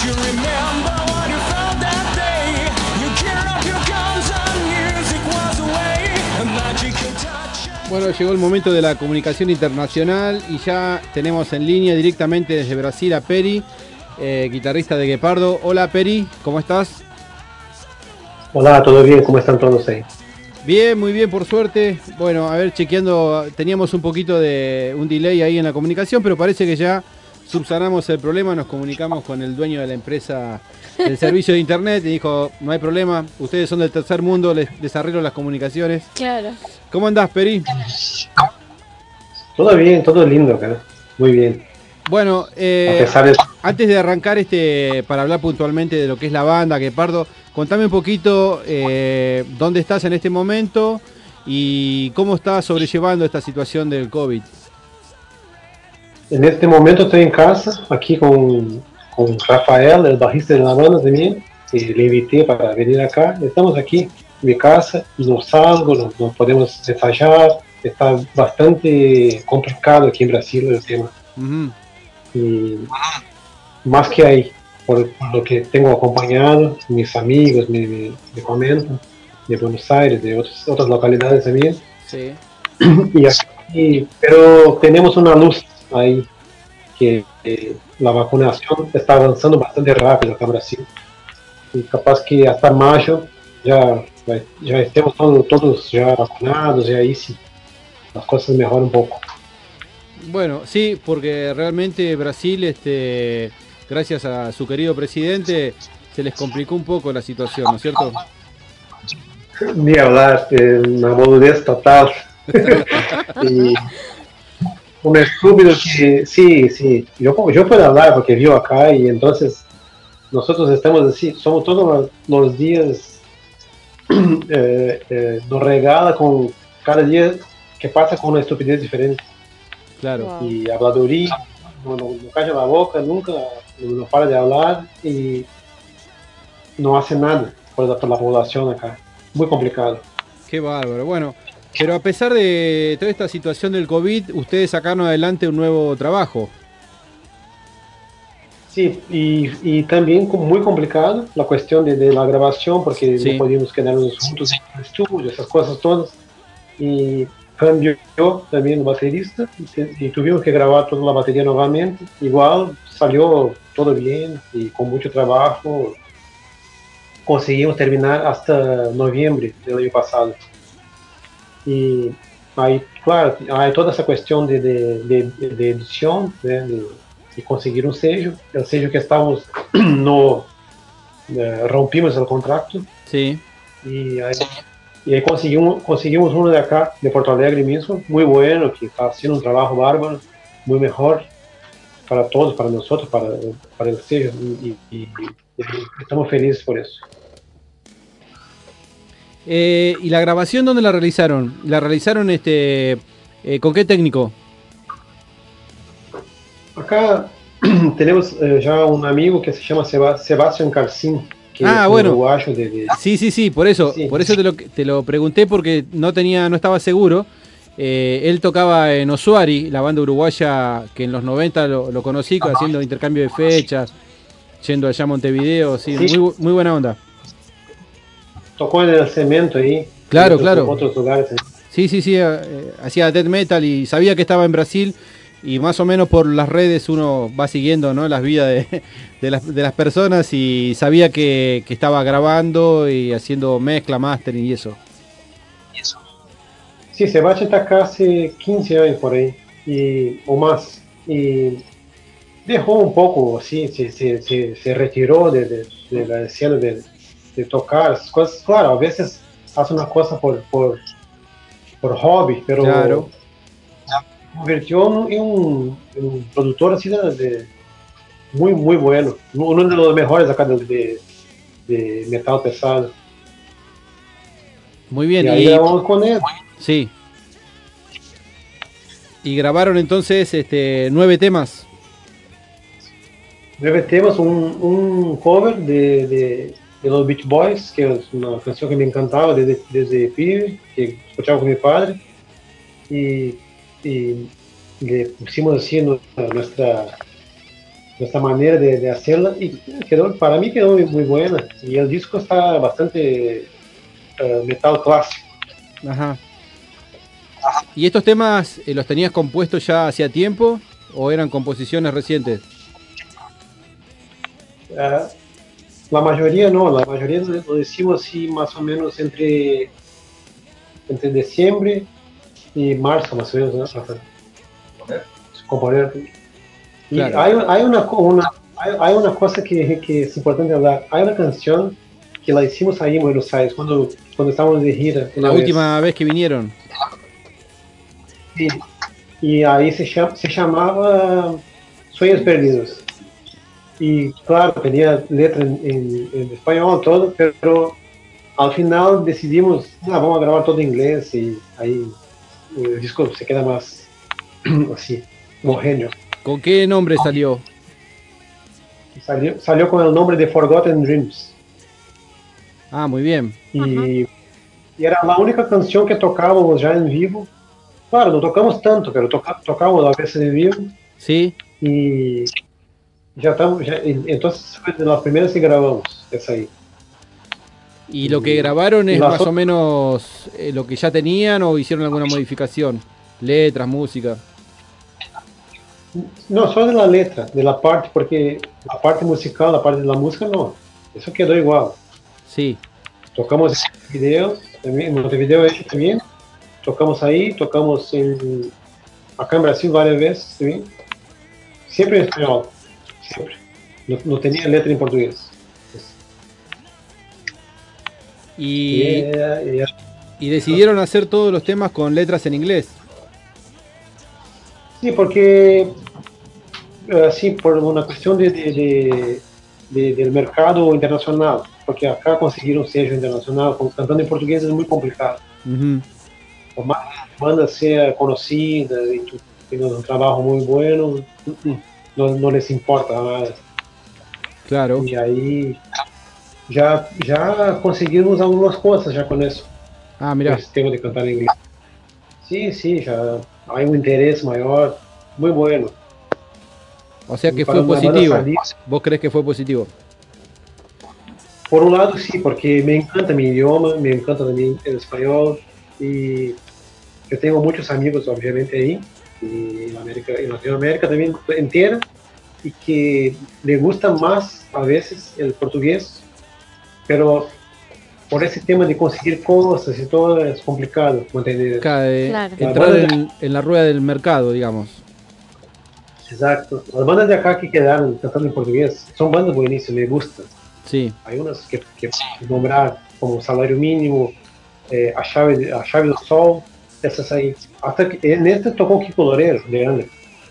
you remember what you felt that day? You geared up your guns and music was away. A magical touch. Bueno, llegó el momento de la comunicación internacional y ya tenemos en línea directamente desde Brasil a Peri, guitarrista de Guepardo. Hola Peri, ¿cómo estás? Hola, ¿todo bien? ¿Cómo están todos ahí? Bien, muy bien, por suerte. Bueno, a ver, chequeando, teníamos un poquito de un delay ahí en la comunicación, pero parece que ya subsanamos el problema. Nos comunicamos con el dueño de la empresa del servicio de internet y dijo, no hay problema, ustedes son del tercer mundo, les arreglo las comunicaciones. Claro. ¿Cómo andás, Peri? Todo bien, todo lindo acá. Muy bien. Bueno, A pesar de... antes de arrancar para hablar puntualmente de lo que es la banda, Guepardo, contame un poquito dónde estás en este momento y cómo estás sobrellevando esta situación del COVID. En este momento estoy en casa, aquí con Rafael, el bajista de la banda también, y le invité para venir acá. Estamos aquí en mi casa, no salgo, no podemos ensayar. Está bastante complicado aquí en Brasil el tema. Uh-huh. Y más que ahí, por lo que tengo acompañado, mis amigos me comentan, de Buenos Aires, de otras localidades también. Sí. Y aquí, pero tenemos una luz ahí, que la vacunación está avanzando bastante rápido acá en Brasil. Y capaz que hasta mayo ya estemos todos ya vacunados, y ahí sí, las cosas mejoran un poco. Bueno, sí, porque realmente Brasil, gracias a su querido presidente, se les complicó un poco la situación, ¿no es cierto? Ni hablar, una boludez total. Y un estúpido que, sí, yo puedo hablar porque vivo acá y entonces nosotros estamos así, somos todos los días, nos regala con cada día que pasa con una estupidez diferente. Claro. Wow. Y habladuría, no calla la boca, nunca, no para de hablar y no hace nada por la población acá. Muy complicado. Qué bárbaro. Bueno, pero a pesar de toda esta situación del COVID, ustedes sacaron adelante un nuevo trabajo. Sí, y también muy complicado la cuestión de la grabación, porque Sí. no podíamos quedarnos juntos en el estudio, esas cosas todas. Y cambió también el baterista y tuvimos que grabar toda la batería nuevamente. Igual salió todo bien y con mucho trabajo conseguimos terminar hasta noviembre del año pasado. Y ahí, claro, hay toda esa cuestión de edición, ¿eh? de conseguir un sello. El sello que estamos, no rompimos el contrato. Sí. Y ahí conseguimos uno de acá, de Porto Alegre mismo, muy bueno, que está haciendo un trabajo bárbaro, muy mejor para todos, para nosotros, para el sello, y estamos felices por eso. ¿Y la grabación dónde la realizaron? ¿La realizaron con qué técnico? Acá tenemos ya un amigo que se llama Sebastián Carcín, que es un bueno. uruguayo Sí, por eso Sí. te lo pregunté porque no estaba seguro. Él tocaba en Osuari, la banda uruguaya que en los 90 lo conocí, haciendo intercambio de fechas, yendo allá a Montevideo, sí. Muy buena onda. Tocó en el Cemento ahí. Claro, en otros lugares. Sí, hacía death metal y sabía que estaba en Brasil y más o menos por las redes uno va siguiendo, ¿no?, las vidas de las personas y sabía que estaba grabando y haciendo mezcla, mastering y eso. Sí, Sebastián está acá hace 15 años por ahí, o más, y dejó un poco, sí, se retiró de la escena de tocar esas cosas. Claro, a veces hace una cosa por hobby, pero claro, se convirtió en un productor así muy bueno, uno de los mejores acá de metal pesado. Muy bien. Y ahí grabamos con él. Sí. Y grabaron entonces 9 temas. 9 temas, un cover de los Beach Boys, que es una canción que me encantaba desde pibe, que escuchaba con mi padre, y le pusimos así nuestra nuestra manera de hacerla y para mí quedó muy buena. Y el disco está bastante metal clásico. Ajá. ¿Y estos temas los tenías compuestos ya hacía tiempo o eran composiciones recientes? La mayoría no, la mayoría lo decimos así más o menos entre diciembre y marzo, más o menos, ¿no? Componer. Y Claro. hay una cosa que es importante hablar. Hay una canción que la hicimos ahí en Buenos Aires cuando estábamos de gira. La última vez que vinieron. Sí. Y ahí se llamaba Sueños Perdidos. Y claro, tenía letra en español, todo, pero al final decidimos, vamos a grabar todo en inglés y ahí el disco se queda más así, homogéneo. ¿Con qué nombre salió? Salió con el nombre de Forgotten Dreams. Ah, muy bien. Y era la única canción que tocábamos ya en vivo. Claro, no tocamos tanto, pero tocábamos a veces en vivo. Sí. Y entonces fue de las primeras que grabamos, esa ahí. ¿Y lo que grabaron es más o menos lo que ya tenían o hicieron alguna modificación? Letras, música. No, solo de la letra, de la parte, porque la parte musical, la parte de la música no. Eso quedó igual. Sí. Tocamos en video, también, en Montevideo también. Tocamos ahí, tocamos acá en Brasil varias veces también. Siempre en español. Siempre. No tenía letra en portugués. Y decidieron hacer todos los temas con letras en inglés. Sí, porque sí, por una cuestión del mercado internacional, porque acá conseguir un sello internacional cantando en portugués es muy complicado. Por más que la banda sea conocida y tú tengas un trabajo muy bueno, no les importa nada. Claro. Y ahí ya conseguimos algunas cosas ya con eso. Ah, mira. Ese tema de cantar en inglés. Sí, ya hay un interés mayor, muy bueno. O sea que fue positivo. ¿Vos crees que fue positivo? Por un lado sí, porque me encanta mi idioma, me encanta también el español y yo tengo muchos amigos obviamente ahí, y en Latinoamérica también entera, y que le gusta más a veces el portugués, pero por ese tema de conseguir cosas y todo es complicado, ¿entendés? Claro. Entrar en la rueda del mercado, digamos. Exacto. Las bandas de acá que quedaron cantando en portugués son bandas buenísimas, me gustan. Sí. Hay unas que nombrar como Salário Mínimo, a Chave do Sol, essas aí. Hasta que en este tocó Kiko Loureiro, de grande.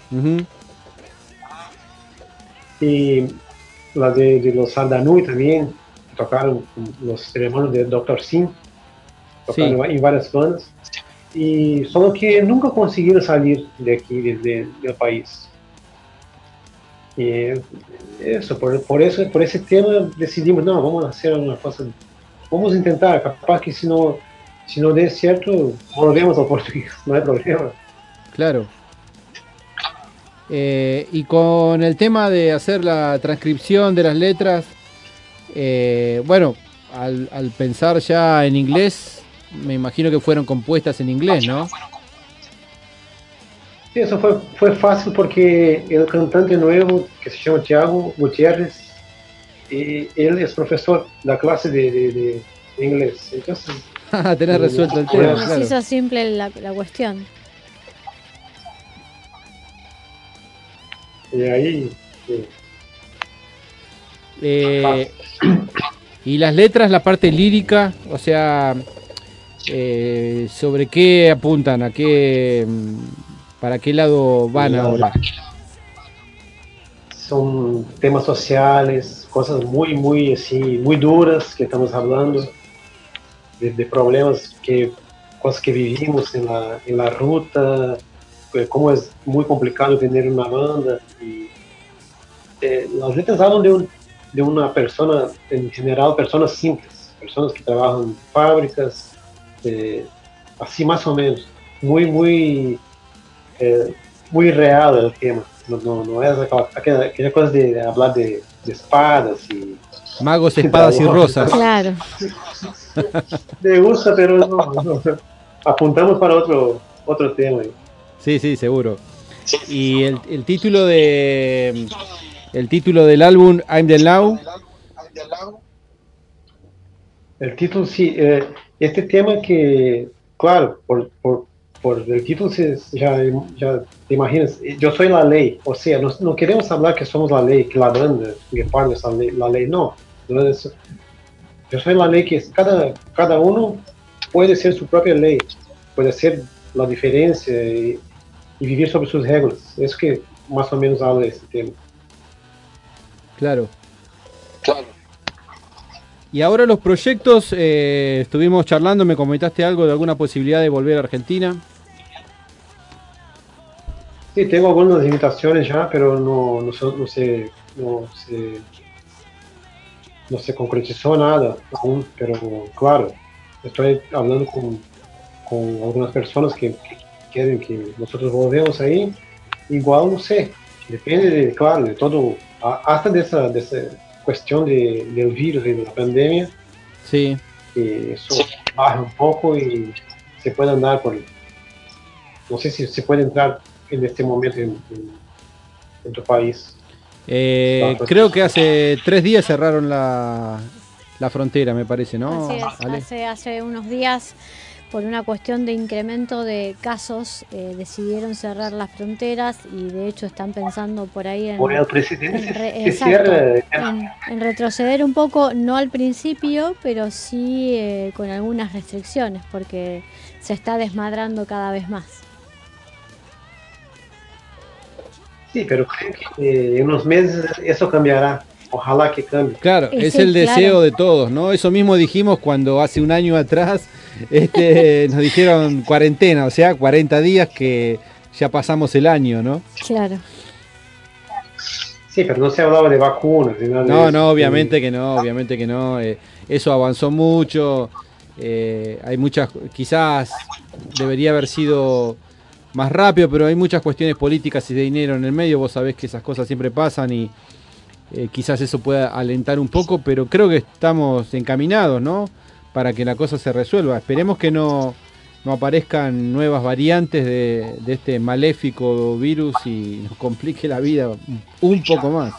Y la de los Sardanui también, que tocaron los hermanos de Dr. Sim, tocaron en varias bandas. Y solo que nunca consiguieron salir de aquí, del país. Y eso, por ese tema decidimos, no, vamos a hacer una cosa, vamos a intentar, capaz que si no dé cierto, volvemos al portugués, no hay problema. Claro. Y con el tema de hacer la transcripción de las letras, bueno, al pensar ya en inglés, me imagino que fueron compuestas en inglés, ¿no? Sí, eso fue fácil porque el cantante nuevo, que se llama Thiago Gutiérrez, él es profesor de la clase de inglés. Entonces, tenés resuelto el tema. Nos hizo simple la cuestión. Y ahí... y las letras, la parte lírica, o sea, ¿sobre qué apuntan? ¿Para qué lado van ahora? Son temas sociales, cosas muy duras que estamos hablando, de problemas, cosas que vivimos en la ruta, cómo es muy complicado tener una banda. Y, las letras hablan de una persona, en general, personas simples, personas que trabajan en fábricas, así más o menos, muy real el tema. no es aquella cosa de hablar de espadas y... Magos, espadas y rosas. Claro. Me gusta, pero no. Apuntamos para otro tema. Sí, sí, seguro. Y el título del álbum I'm the Law. El título sí, este tema que, claro, por el título ya te imaginas, yo soy la ley, o sea, no queremos hablar que somos la ley, que la banda, Guepardo es la ley, no. Yo soy la ley que cada uno puede ser su propia ley, puede hacer la diferencia y vivir sobre sus reglas. Es que más o menos habla de este tema. Claro. Y ahora los proyectos, estuvimos charlando, me comentaste algo de alguna posibilidad de volver a Argentina. Sí, tengo algunas invitaciones ya, pero no se concretizó nada aún, pero claro, estoy hablando con algunas personas que quieren que nosotros volvemos ahí. Igual, no sé, depende claro, de todo, hasta de esa cuestión del virus y de la pandemia. Sí. Que eso baja un poco y se puede andar no sé si se puede entrar en este momento en tu país. Creo que hace 3 días cerraron la frontera, me parece, ¿no? Así es, hace unos días, por una cuestión de incremento de casos, decidieron cerrar las fronteras y de hecho están pensando por ahí en retroceder un poco, no al principio, pero sí con algunas restricciones, porque se está desmadrando cada vez más. Sí, pero creo que en unos meses eso cambiará. Ojalá que cambie. Claro, es el deseo de todos, ¿no? Eso mismo dijimos cuando hace un año atrás nos dijeron cuarentena, o sea, 40 días que ya pasamos el año, ¿no? Claro. Sí, pero no se hablaba de vacunas. No, obviamente que no. Eso avanzó mucho. Hay muchas, quizás debería haber sido más rápido, pero hay muchas cuestiones políticas y de dinero en el medio. Vos sabés que esas cosas siempre pasan y quizás eso pueda alentar un poco, pero creo que estamos encaminados, ¿no? Para que la cosa se resuelva. Esperemos que no aparezcan nuevas variantes de este maléfico virus y nos complique la vida un poco más.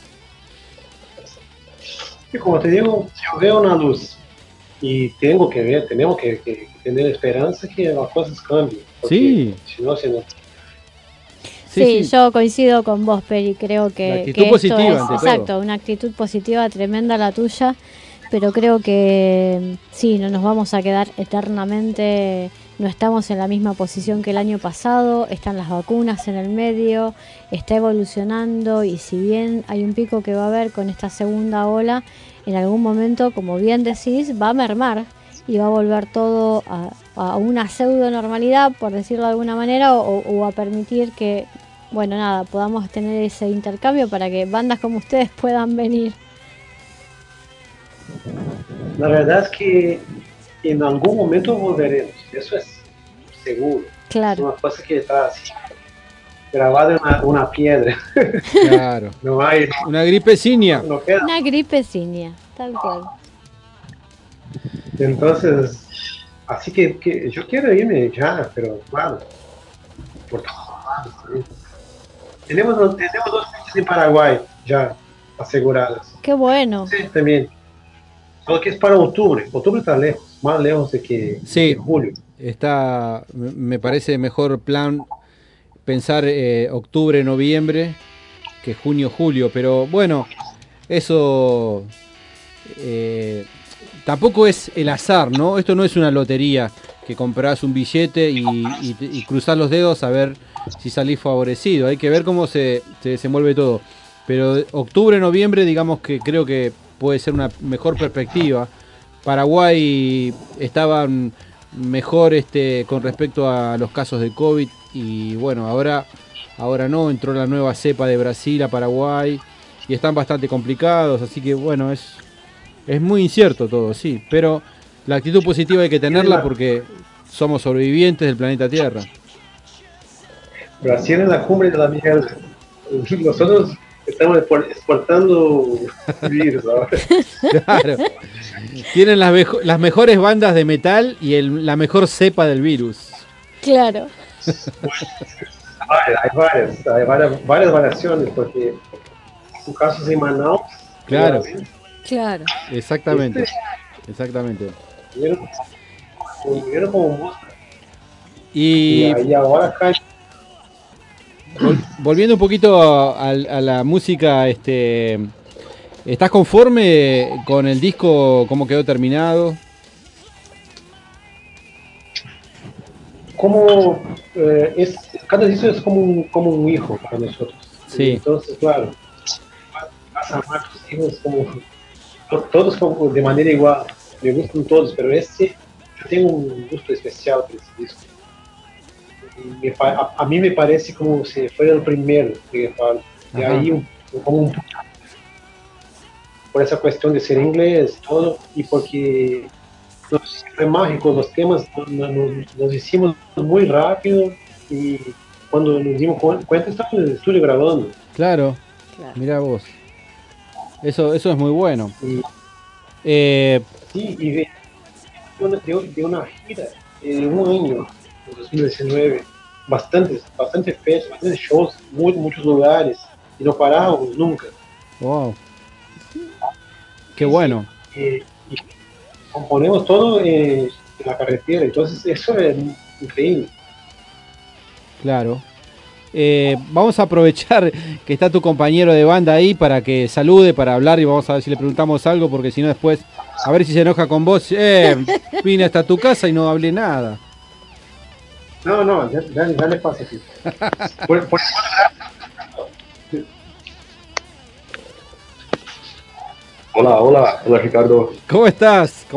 Y como te digo, yo veo una luz y tenemos que tener esperanza que las cosas cambien. Sí. Si no, Sí, yo coincido con vos, Peri, creo que actitud positiva, exacto, una actitud positiva tremenda la tuya, pero creo que sí, no nos vamos a quedar eternamente, no estamos en la misma posición que el año pasado, están las vacunas en el medio, está evolucionando y si bien hay un pico que va a haber con esta segunda ola, en algún momento, como bien decís, va a mermar y va a volver todo a una pseudo normalidad, por decirlo de alguna manera, o a permitir que, bueno, nada, podamos tener ese intercambio para que bandas como ustedes puedan venir. La verdad es que en algún momento volveremos, eso es seguro. Claro. Es una cosa que está así, grabada en una piedra. Claro. No hay, una gripecinia. Una gripecinia, tal cual. Entonces, así que yo quiero irme ya, pero claro, porque tenemos 2 fechas en Paraguay ya aseguradas. Qué bueno. Sí, también. Solo que es para octubre. Octubre está lejos, más lejos de julio. Me parece mejor plan pensar octubre, noviembre que junio, julio, pero bueno, eso tampoco es el azar, ¿no? Esto no es una lotería que comprás un billete y cruzás los dedos a ver si salís favorecido. Hay que ver cómo se desenvuelve todo. Pero octubre, noviembre, digamos que creo que puede ser una mejor perspectiva. Paraguay estaba mejor con respecto a los casos de COVID y bueno, ahora no, entró la nueva cepa de Brasil a Paraguay y están bastante complicados, así que bueno, es muy incierto todo, sí, pero la actitud positiva hay que tenerla porque somos sobrevivientes del planeta Tierra. Brasil es la cumbre de la mierda. nosotros estamos exportando virus ahora. Claro. Tienen las mejores bandas de metal y la mejor cepa del virus. Claro. Hay varias variaciones, porque en casos en Manaus. Claro. Claro. Exactamente. Exactamente. Vieron como mosca. Y ahí ahora acá. Volviendo un poquito a la música, ¿estás conforme con el disco, cómo quedó terminado? Como cada disco es como un hijo para nosotros. Sí. Entonces, claro, vas a amar tus hijos como todos como de manera igual. Me gustan todos, pero yo tengo un gusto especial por ese disco. A mí me parece como si fuera el primero que falo. Y ahí por esa cuestión de ser inglés, todo, y porque fue mágico, los temas nos hicimos muy rápido, y cuando nos dimos cuenta estábamos en el estudio grabando. Claro. Mirá vos. Eso es muy bueno. Sí, y de una gira de un año, en 2019, bastantes fechas, bastantes shows, muchos lugares, y no parábamos nunca. Wow. Qué bueno. Y componemos todo en la carretera, entonces eso es increíble. Claro. Vamos a aprovechar que está tu compañero de banda ahí para que salude, para hablar, y vamos a ver si le preguntamos algo, porque si no después, a ver si se enoja con vos. Vine hasta tu casa y no hablé nada. No, ya le pasa aquí. Hola Ricardo. ¿Cómo estás?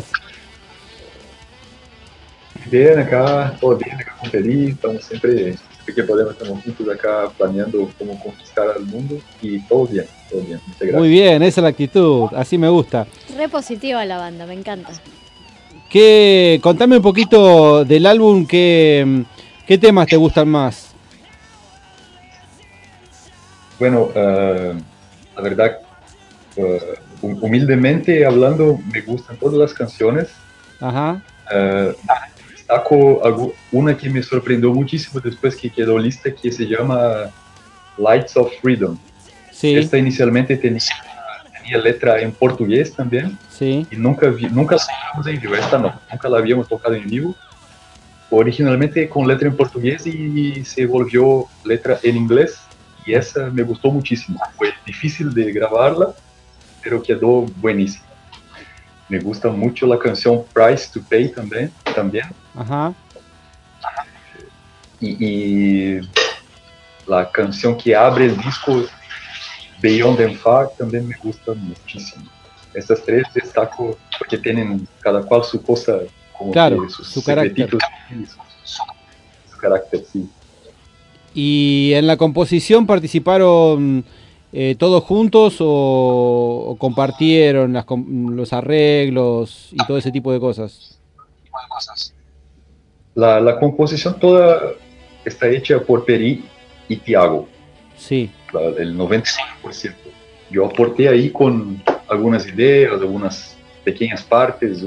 Bien, acá, todo bien, acá muy feliz, estamos siempre que podemos, estamos juntos acá planeando cómo conquistar al mundo, y todo bien, muchas gracias. Muy bien, esa es la actitud, así me gusta. Re positiva la banda, me encanta. Contame un poquito del álbum, ¿qué temas te gustan más? Bueno, la verdad, humildemente hablando, me gustan todas las canciones. Ajá. Destaco una que me sorprendió muchísimo después que quedó lista, que se llama Lights of Freedom. Sí. Esta inicialmente tenía letra en portugués también. Sí. Y nunca la tocamos en vivo. Esta no, nunca la habíamos tocado en vivo. Originalmente con letra en portugués y se volvió letra en inglés. Y esa me gustó muchísimo. Fue difícil de grabarla, pero quedó buenísima. Me gusta mucho la canción Price to Pay también. Ajá. Y la canción que abre el disco, Beyond and Far, también me gusta muchísimo. Estas tres destaco porque tienen cada cual su cosa, como claro, que su carácter. Su carácter, sí. ¿Y en la composición participaron todos juntos o compartieron los arreglos y todo ese tipo de cosas? La composición toda está hecha por Peri y Thiago. Sí. El 95%. Yo aporté ahí con algunas ideas, algunas pequeñas partes,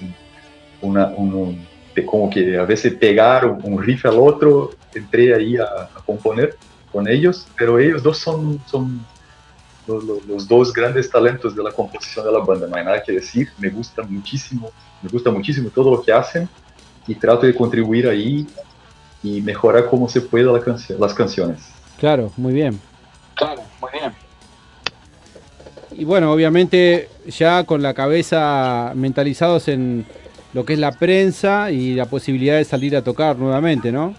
de como que a veces pegar un riff al otro. Entré ahí a componer con ellos, pero ellos dos son los dos grandes talentos de la composición de la banda. No hay nada que decir, me gusta muchísimo todo lo que hacen, y trato de contribuir ahí y mejorar como se pueda las canciones. Claro, muy bien. Y bueno, obviamente ya con la cabeza mentalizados en lo que es la prensa y la posibilidad de salir a tocar nuevamente, ¿no?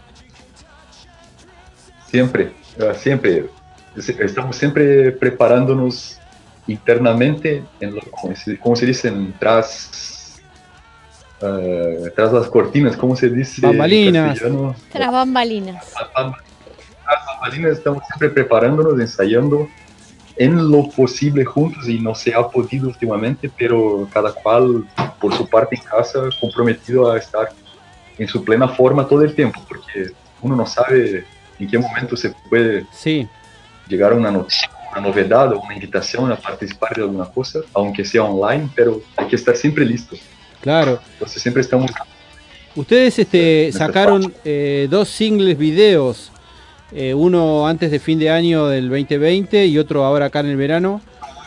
Siempre. Estamos siempre preparándonos internamente, como se dice, tras las cortinas, ¿cómo se dice? Bambalinas. Tras bambalinas. Tras bambalinas estamos siempre preparándonos, ensayando en lo posible juntos, y no se ha podido últimamente, pero cada cual por su parte en casa, comprometido a estar en su plena forma todo el tiempo, porque uno no sabe en qué momento se puede llegar una noticia, una novedad o una invitación a participar de alguna cosa, aunque sea online, pero hay que estar siempre listo. Claro. Entonces siempre estamos... Ustedes sacaron 2 singles videos, uno antes de fin de año del 2020 y otro ahora acá en el verano.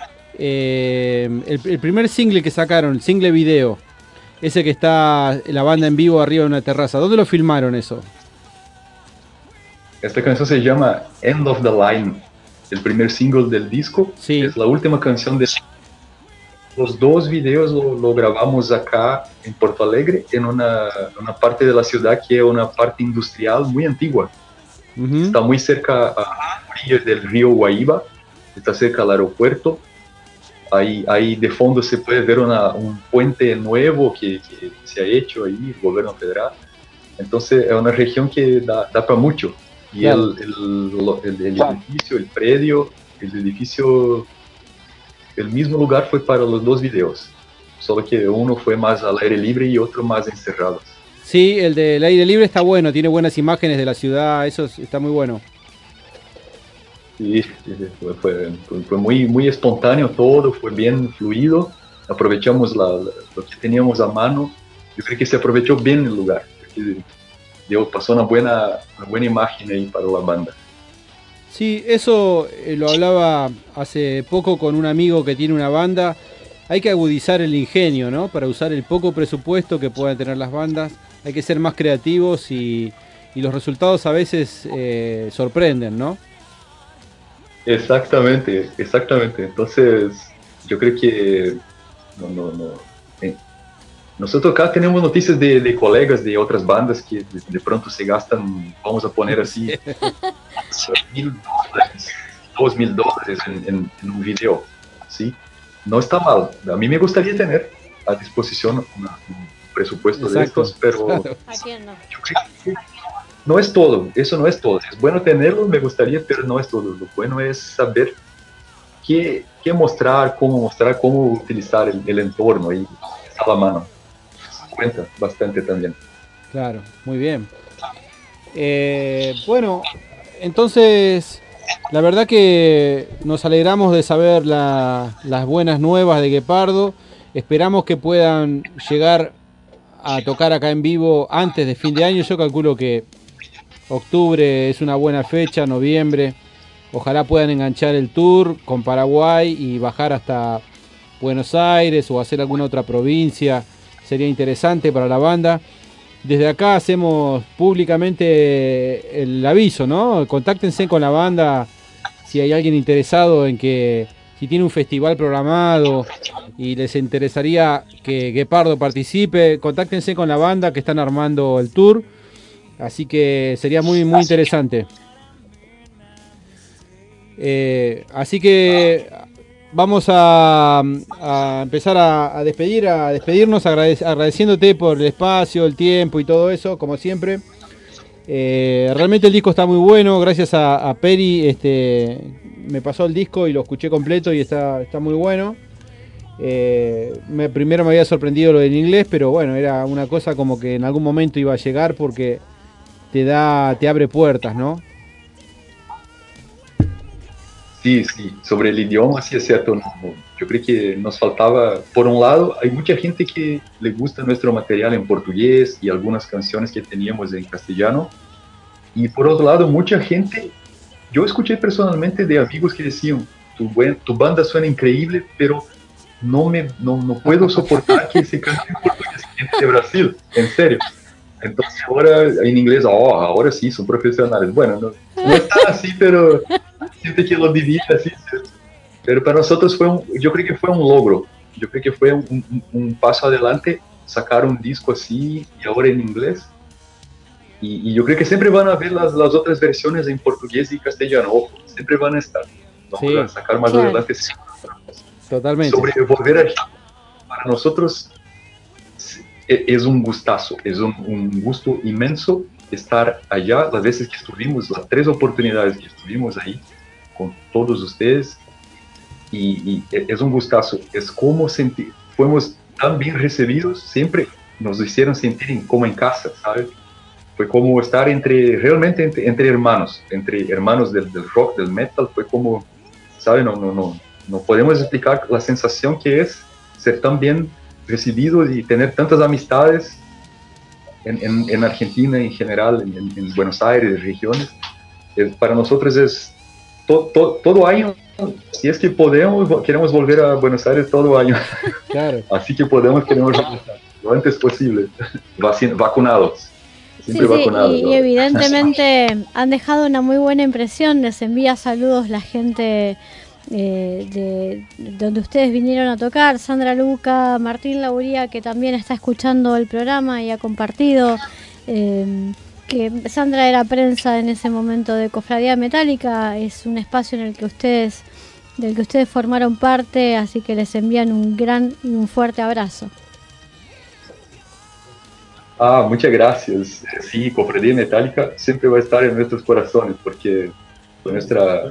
El primer single que sacaron, el single video, ese que está la banda en vivo arriba de una terraza, ¿dónde lo filmaron eso? Esta canción se llama End of the Line, el primer single del disco. Sí. Es la última canción de... Los 2 videos lo grabamos acá en Porto Alegre, en una parte de la ciudad que es una parte industrial muy antigua. Está muy cerca a la orilla del río Guaíba, está cerca al aeropuerto. Ahí de fondo se puede ver un puente nuevo que se ha hecho ahí, el gobierno federal. Entonces es una región que da para mucho. Y claro. el edificio, el predio, el edificio, el mismo lugar fue para los 2 videos. Solo que uno fue más al aire libre y otro más encerrado. Sí, el del aire libre está bueno, tiene buenas imágenes de la ciudad, eso está muy bueno. Sí, fue muy espontáneo todo, fue bien fluido, aprovechamos lo que teníamos a mano, yo creo que se aprovechó bien el lugar, pasó una buena imagen ahí para la banda. Sí, eso lo hablaba hace poco con un amigo que tiene una banda, hay que agudizar el ingenio, ¿no? Para usar el poco presupuesto que puedan tener las bandas, hay que ser más creativos y los resultados a veces sorprenden, ¿no? Exactamente. Entonces, yo creo que nosotros acá tenemos noticias de colegas de otras bandas que de pronto se gastan, vamos a poner así, $1,000, $2,000 en un video, ¿sí? No está mal. A mí me gustaría tener a disposición un presupuesto de estos, pero Claro. yo creo que no es todo, eso no es todo. Es bueno tenerlo, me gustaría, pero no es todo. Lo bueno es saber qué mostrar, cómo utilizar el entorno ahí a la mano. Cuenta bastante también. Claro, muy bien. Bueno, entonces, la verdad que nos alegramos de saber las buenas nuevas de Guepardo. Esperamos que puedan llegar a tocar acá en vivo antes de fin de año. Yo calculo que octubre es una buena fecha, noviembre. Ojalá puedan enganchar el tour con Paraguay y bajar hasta Buenos Aires o hacer alguna otra provincia. Sería interesante para la banda. Desde acá hacemos públicamente el aviso, ¿no? Contáctense con la banda si hay alguien interesado en que, si tiene un festival programado y les interesaría que Guepardo participe, contáctense con la banda que están armando el tour. Así que sería muy interesante. Así que vamos a empezar a despedirnos agradeciéndote por el espacio, el tiempo y todo eso, como siempre. Realmente el disco está muy bueno, gracias a Peri me pasó el disco y lo escuché completo y está muy bueno. Primero me había sorprendido lo del inglés, pero bueno, era una cosa como que en algún momento iba a llegar porque te abre puertas, ¿no? Sí, sobre el idioma, sí es cierto. Yo creo que nos faltaba, por un lado, hay mucha gente que le gusta nuestro material en portugués y algunas canciones que teníamos en castellano. Y por otro lado, mucha gente, yo escuché personalmente de amigos que decían, tu banda suena increíble, pero no puedo soportar que se cante en portugués, gente de Brasil, en serio. Entonces ahora en inglés, ahora sí, son profesionales. Bueno, no está así, pero gente que lo divide así. Pero para nosotros yo creo que fue un logro. Yo creo que fue un paso adelante sacar un disco así y ahora en inglés. Y yo creo que siempre van a ver las otras versiones en portugués y castellano. Ojo, siempre van a estar. Vamos a sacar más adelante. Sí. Totalmente. Sobre volver aquí, para nosotros es un gustazo, es un gusto inmenso estar allá. Las veces que estuvimos, las 3 oportunidades que estuvimos ahí con todos ustedes, y es un gustazo. Es como fuimos tan bien recibidos, siempre nos hicieron sentir como en casa, ¿sabes? fue como estar realmente entre hermanos, entre hermanos del rock, del metal. Fue como, ¿sabe? No podemos explicar la sensación que es ser tan bien recibidos y tener tantas amistades en Argentina en general, en Buenos Aires, regiones. Para nosotros es todo año, si es que queremos volver a Buenos Aires todo año. Claro. Así que queremos regresar lo antes posible, vacunados. Siempre vacunados. Y evidentemente han dejado una muy buena impresión. Les envía saludos la gente de donde ustedes vinieron a tocar, Sandra Luca, Martín Lauría, que también está escuchando el programa y ha compartido que Sandra era prensa en ese momento de Cofradía Metálica. Es un espacio en el que del que ustedes formaron parte, así que les envían un gran y un fuerte abrazo. Muchas gracias. Sí, Cofradía Metálica siempre va a estar en nuestros corazones, porque nuestra...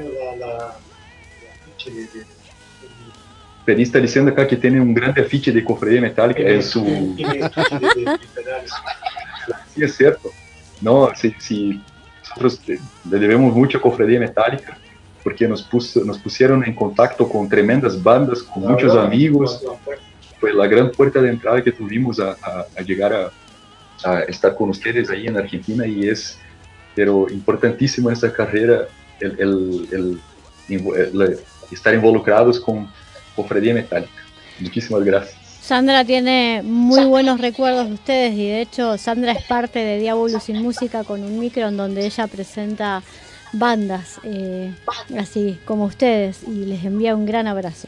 Peri está diciendo acá que tiene un gran afiche de Cofradía Metálica en su... Sí, es cierto. No, sí, nosotros le debemos mucho a Cofradía Metálica, porque nos pusieron en contacto con tremendas bandas, con muchos amigos. Fue la gran puerta de entrada que tuvimos a llegar a estar con ustedes ahí en Argentina, pero importantísimo en esta carrera el estar involucrados con Cofradía Metálica. Muchísimas gracias. Sandra tiene muy buenos recuerdos de ustedes, y de hecho Sandra es parte de Diablo Sin Música con un micro, en donde ella presenta bandas así como ustedes, y les envía un gran abrazo.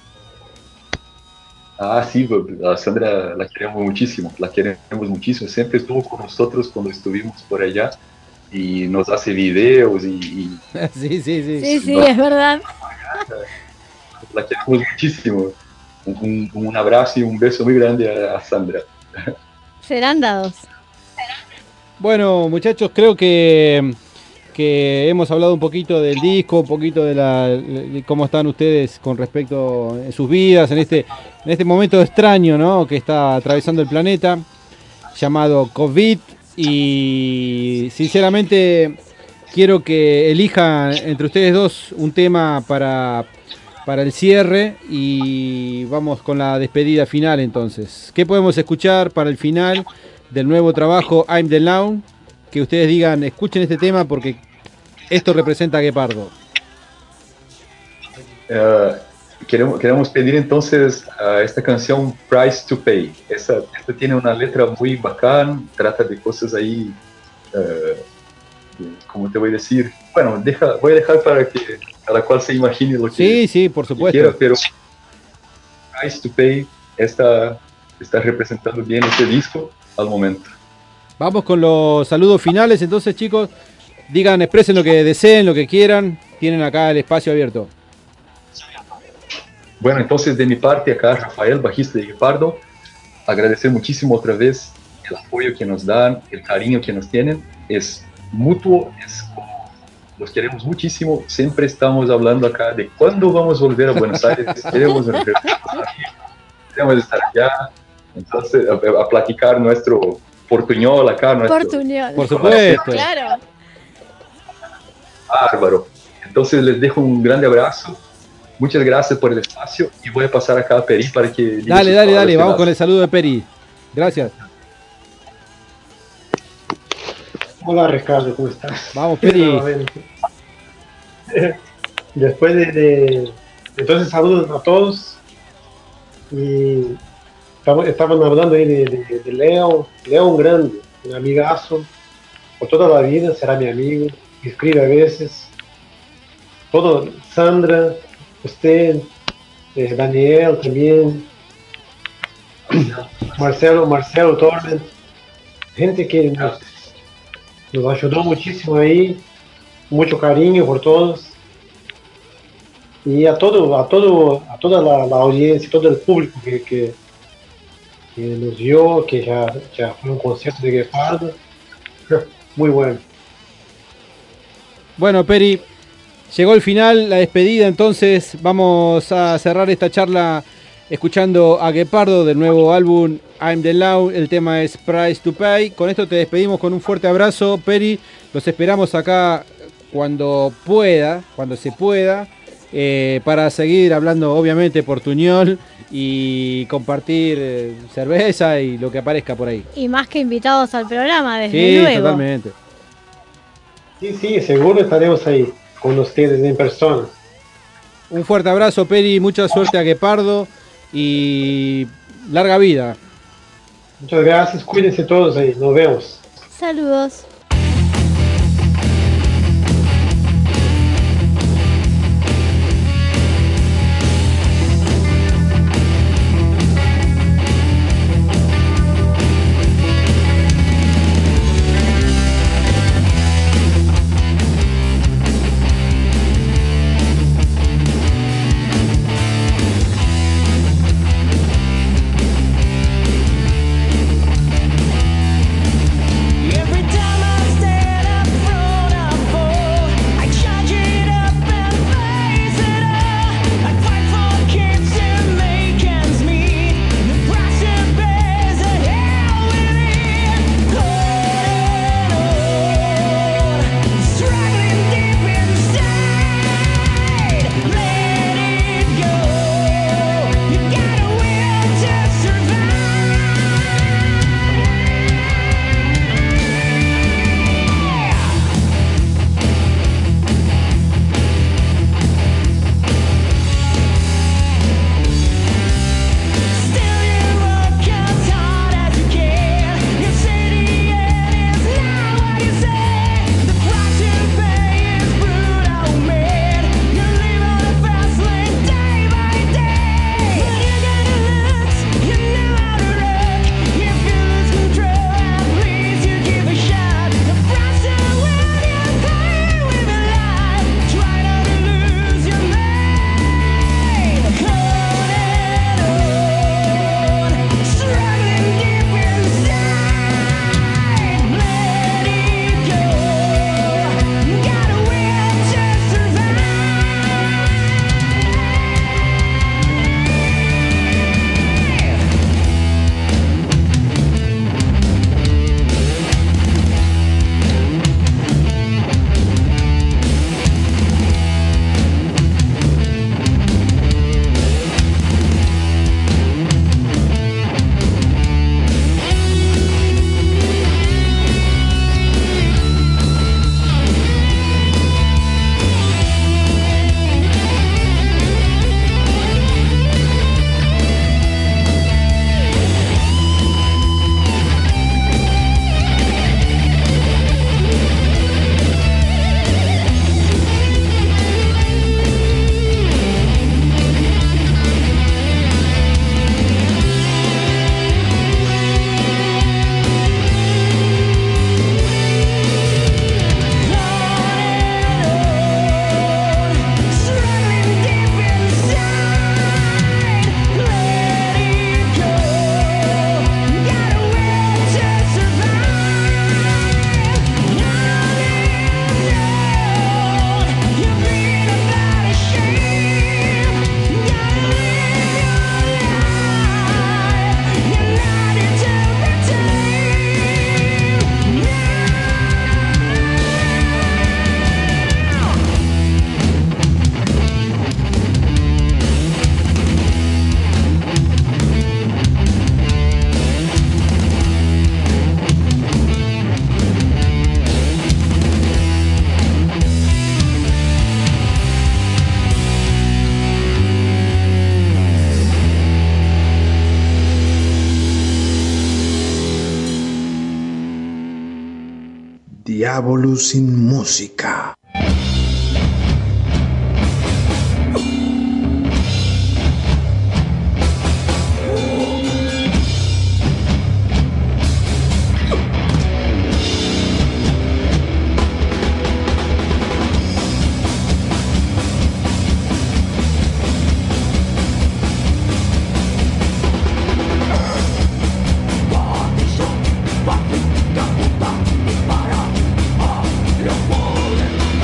Sí, a Sandra la queremos muchísimo, siempre estuvo con nosotros cuando estuvimos por allá y nos hace videos y Sí, es verdad. La queremos muchísimo. Un abrazo y un beso muy grande a Sandra. Serán dados. Bueno, muchachos, creo que hemos hablado un poquito del disco, un poquito de cómo están ustedes con respecto a sus vidas en este momento extraño, ¿no?, que está atravesando el planeta, llamado COVID. Y sinceramente quiero que elijan entre ustedes dos un tema para el cierre, y vamos con la despedida final. Entonces, ¿qué podemos escuchar para el final del nuevo trabajo I'm the Lawn? Que ustedes digan, escuchen este tema porque esto representa a Guepardo. Queremos pedir entonces esta canción Price to Pay. Esta tiene una letra muy bacán, trata de cosas ahí, ¿cómo te voy a decir? Bueno, voy a dejar para la cual se imagine lo que sí, por supuesto quiera, pero Price to Pay está representando bien este disco al momento. Vamos con los saludos finales, entonces, chicos. Digan, expresen lo que deseen, lo que quieran. Tienen acá el espacio abierto. Bueno, entonces de mi parte, acá Rafael, bajista de Guepardo, agradecer muchísimo otra vez el apoyo que nos dan, el cariño que nos tienen. Es mutuo, los queremos muchísimo. Siempre estamos hablando acá de cuándo vamos a volver a Buenos Aires. Queremos estar allá. Entonces, a platicar nuestro portuñol acá. Portuñol. Por supuesto. Claro. Bárbaro. Entonces les dejo un grande abrazo. Muchas gracias por el espacio y voy a pasar acá a Peri para que... Dale, vamos con el saludo de Peri. Gracias. Hola Ricardo, ¿cómo estás? Vamos, Peri. Después entonces saludos a todos. Y estaban hablando ahí de Leo un grande, un amigazo, por toda la vida será mi amigo, me escribe a veces, Sandra, usted, Daniel también, Marcelo Torment, gente que nos ayudó muchísimo ahí, mucho cariño por todos. Y a toda la audiencia, todo el público que nos vio, que ya fue un concierto de Guepardo, muy bueno. Bueno, Peri, llegó el final, la despedida, entonces vamos a cerrar esta charla escuchando a Guepardo del nuevo álbum I'm the Law, el tema es Price to Pay. Con esto te despedimos con un fuerte abrazo, Peri. Los esperamos acá cuando se pueda, para seguir hablando obviamente portuñol y compartir cerveza y lo que aparezca por ahí. Y más que invitados al programa, desde luego. Sí, totalmente. Sí, seguro estaremos ahí con ustedes en persona. Un fuerte abrazo, Peri, mucha suerte a Guepardo y larga vida. Muchas gracias, cuídense todos ahí, nos vemos. Saludos. Diablo sin música. Falling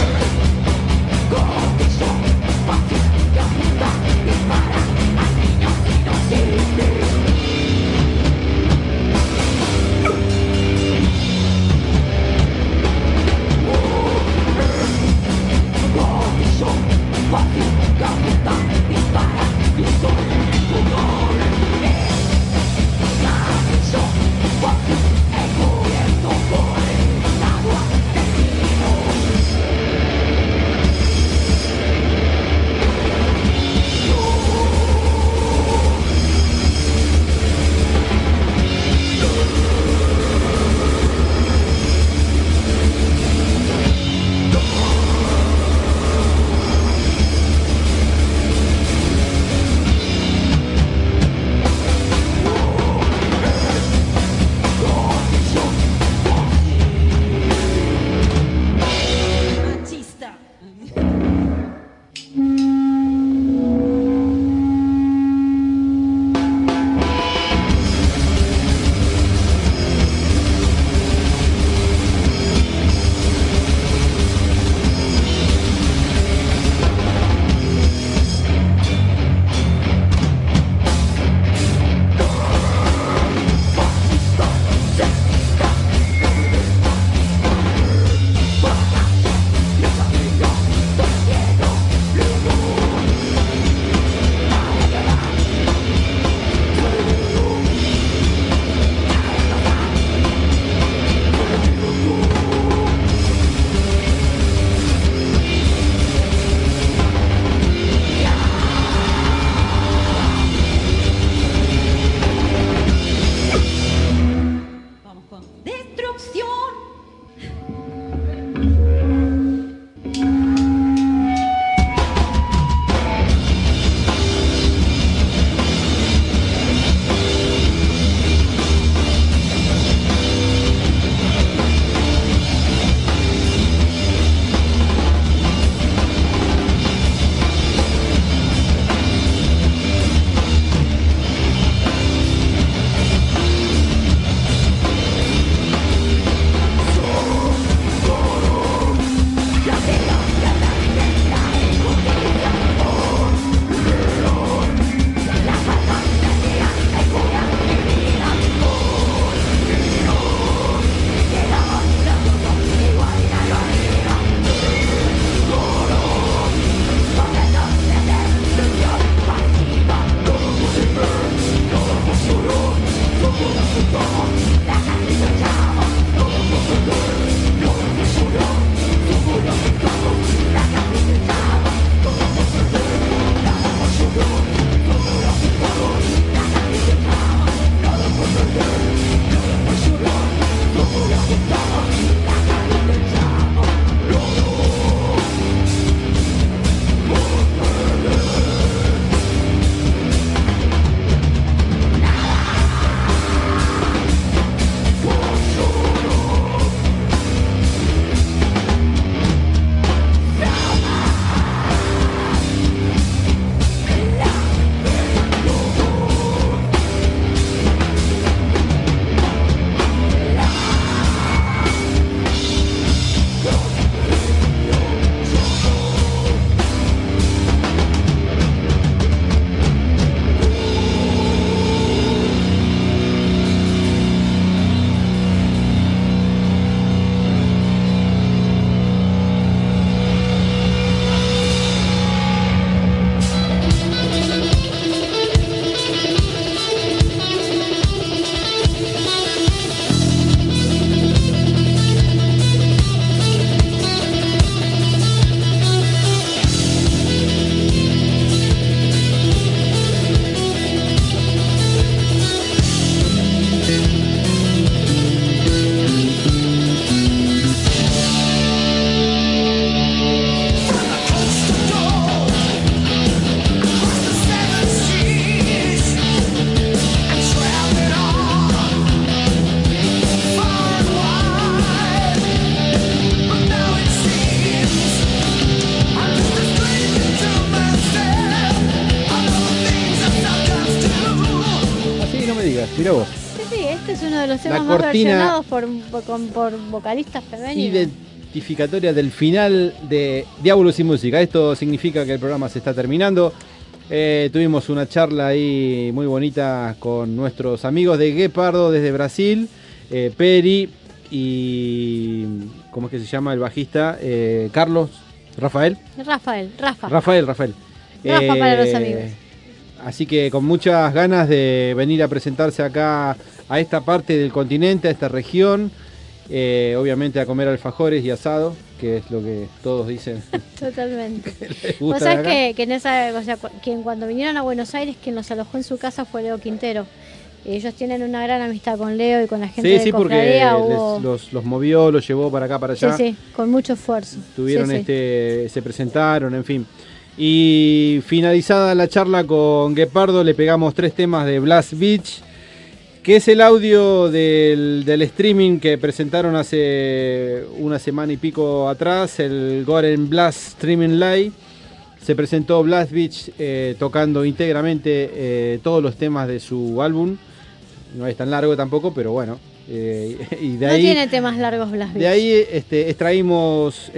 digas, mira vos. Sí, este es uno de los temas La más cortina versionados por vocalistas femeninos. identificatoria del final de Diabolos y Música. Esto significa que el programa se está terminando. Tuvimos una charla ahí muy bonita con nuestros amigos de Guepardo desde Brasil, Peri y ¿cómo es que se llama el bajista? Carlos, Rafael. Rafa para los amigos. Así que con muchas ganas de venir a presentarse acá a esta parte del continente, a esta región, obviamente a comer alfajores y asado, que es lo que todos dicen. Totalmente. Vos sabés que en esa, o sea, quien cuando vinieron a Buenos Aires, quien los alojó en su casa fue Leo Quintero. Ellos tienen una gran amistad con Leo y con la gente de Cofradía. Porque los movió, los llevó para acá, para allá. Sí, con mucho esfuerzo. Tuvieron se presentaron, en fin. Y finalizada la charla con Guepardo, le pegamos 3 temas de Blast Beach, que es el audio del streaming que presentaron hace una semana y pico atrás, el Goren Blast Streaming Live. Se presentó Blast Beach tocando íntegramente todos los temas de su álbum. No es tan largo tampoco, pero bueno. Y de ahí, no tiene temas largos Blast Beach. De ahí extraímos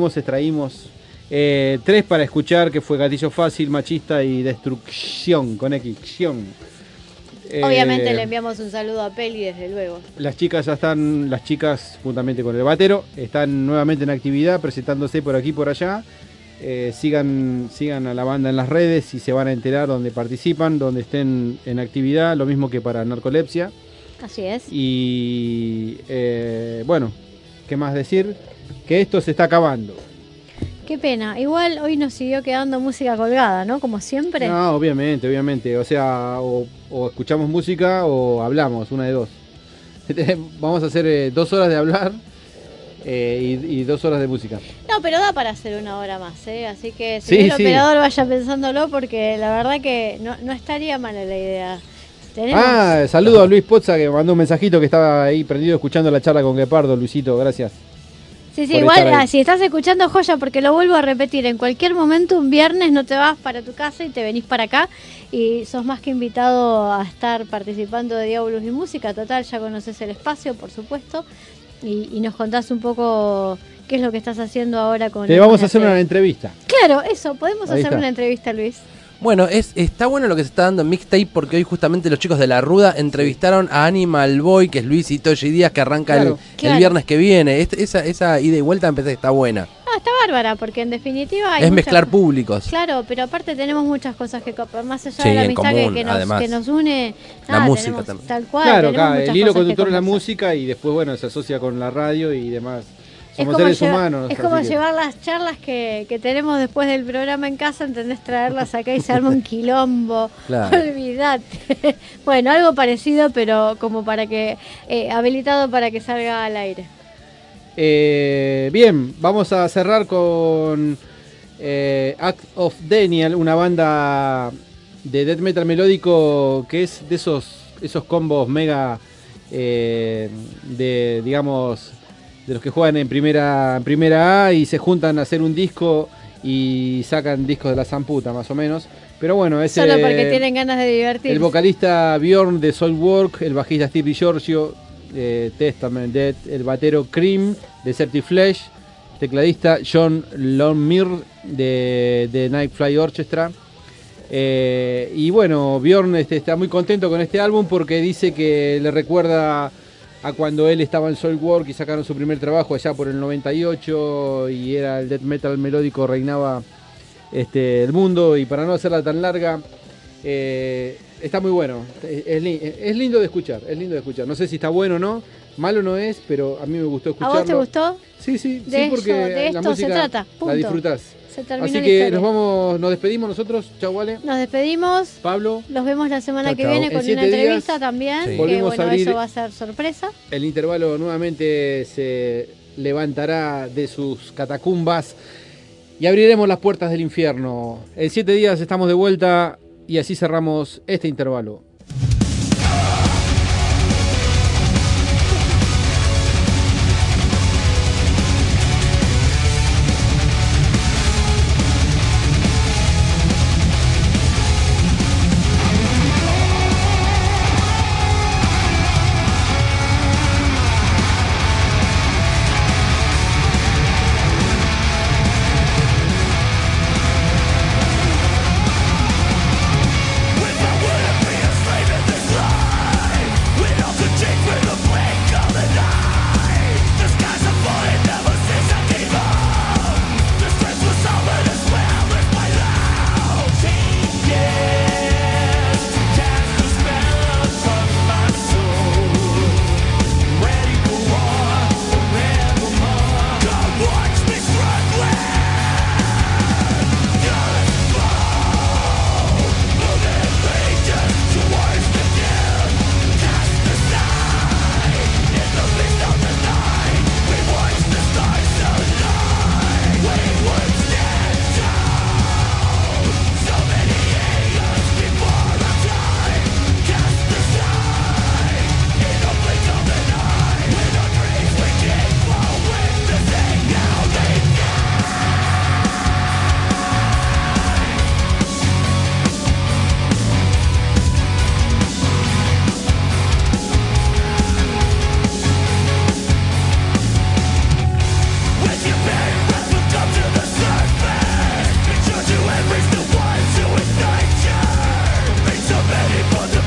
3 para escuchar, que fue Gatillo Fácil, Machista y Destrucción, con X. Obviamente le enviamos un saludo a Peli, desde luego. Las chicas juntamente con el batero, están nuevamente en actividad, presentándose por aquí y por allá. Sigan a la banda en las redes y se van a enterar donde participan, donde estén en actividad, lo mismo que para Narcolepsia. Así es. Y bueno, ¿qué más decir? Que esto se está acabando. Qué pena. Igual hoy nos siguió quedando música colgada, ¿no? Como siempre. No, obviamente. O sea, o escuchamos música o hablamos, una de dos. Vamos a hacer 2 horas de hablar y 2 horas de música. No, pero da para hacer 1 hora más, ¿eh? Así que si el operador vaya pensándolo, porque la verdad que no estaría mala la idea. Saludo a Luis Pozza, que me mandó un mensajito que estaba ahí prendido escuchando la charla con Guepardo. Luisito, gracias. Sí, igual si estás escuchando, joya, porque lo vuelvo a repetir, en cualquier momento un viernes no te vas para tu casa y te venís para acá y sos más que invitado a estar participando de Diabolos y Música. Total, ya conoces el espacio, por supuesto, y nos contás un poco qué es lo que estás haciendo ahora con... Te vamos a hacer una entrevista. Claro, eso, podemos hacer una entrevista, Luis. Bueno, está bueno lo que se está dando en Mixtape, porque hoy justamente los chicos de La Ruda entrevistaron a Animal Boy, que es Luis y Toshi Díaz, que arranca el viernes que viene. Esa ida y vuelta está buena. Está bárbara, porque en definitiva hay mezclar públicos. Claro, pero aparte tenemos muchas cosas que más allá de la amistad común, que nos une. La música también. Tal cual. Claro, acá el hilo conductor es la música y después, se asocia con la radio y demás. Somos seres humanos. Es como llevar las charlas que tenemos después del programa en casa, ¿entendés? Traerlas acá y se arma un quilombo. Claro. Olvídate. Bueno, algo parecido, pero como para que habilitado para que salga al aire. Bien, vamos a cerrar con Act of Daniel, una banda de death metal melódico que es de esos combos mega de, digamos, de los que juegan en primera A y se juntan a hacer un disco y sacan discos de la zamputa, más o menos. Pero bueno, solo porque tienen ganas de divertirse. El vocalista Bjorn de Soulwork, el bajista Steve DiGiorgio, Testament Dead, el batero Cream de Septic Flesh, tecladista John Longmire de Nightfly Orchestra. Y bueno, Bjorn está muy contento con este álbum porque dice que le recuerda a cuando él estaba en Soulwork y sacaron su primer trabajo allá por el 98 y era el death metal melódico, reinaba el mundo. Y para no hacerla tan larga, está muy bueno, es lindo de escuchar, No sé si está bueno o no, malo no es, pero a mí me gustó escucharlo. ¿A vos te gustó? Sí, porque de la esto música se trata, punto. La disfrutás. Se terminó. Así que nos despedimos nosotros. Chau, Vale. Nos despedimos. Pablo. Los vemos la semana que viene con una entrevista también. Sí. Que bueno, eso va a ser sorpresa. El intervalo nuevamente se levantará de sus catacumbas y abriremos las puertas del infierno. En 7 días estamos de vuelta y así cerramos este intervalo. Cuando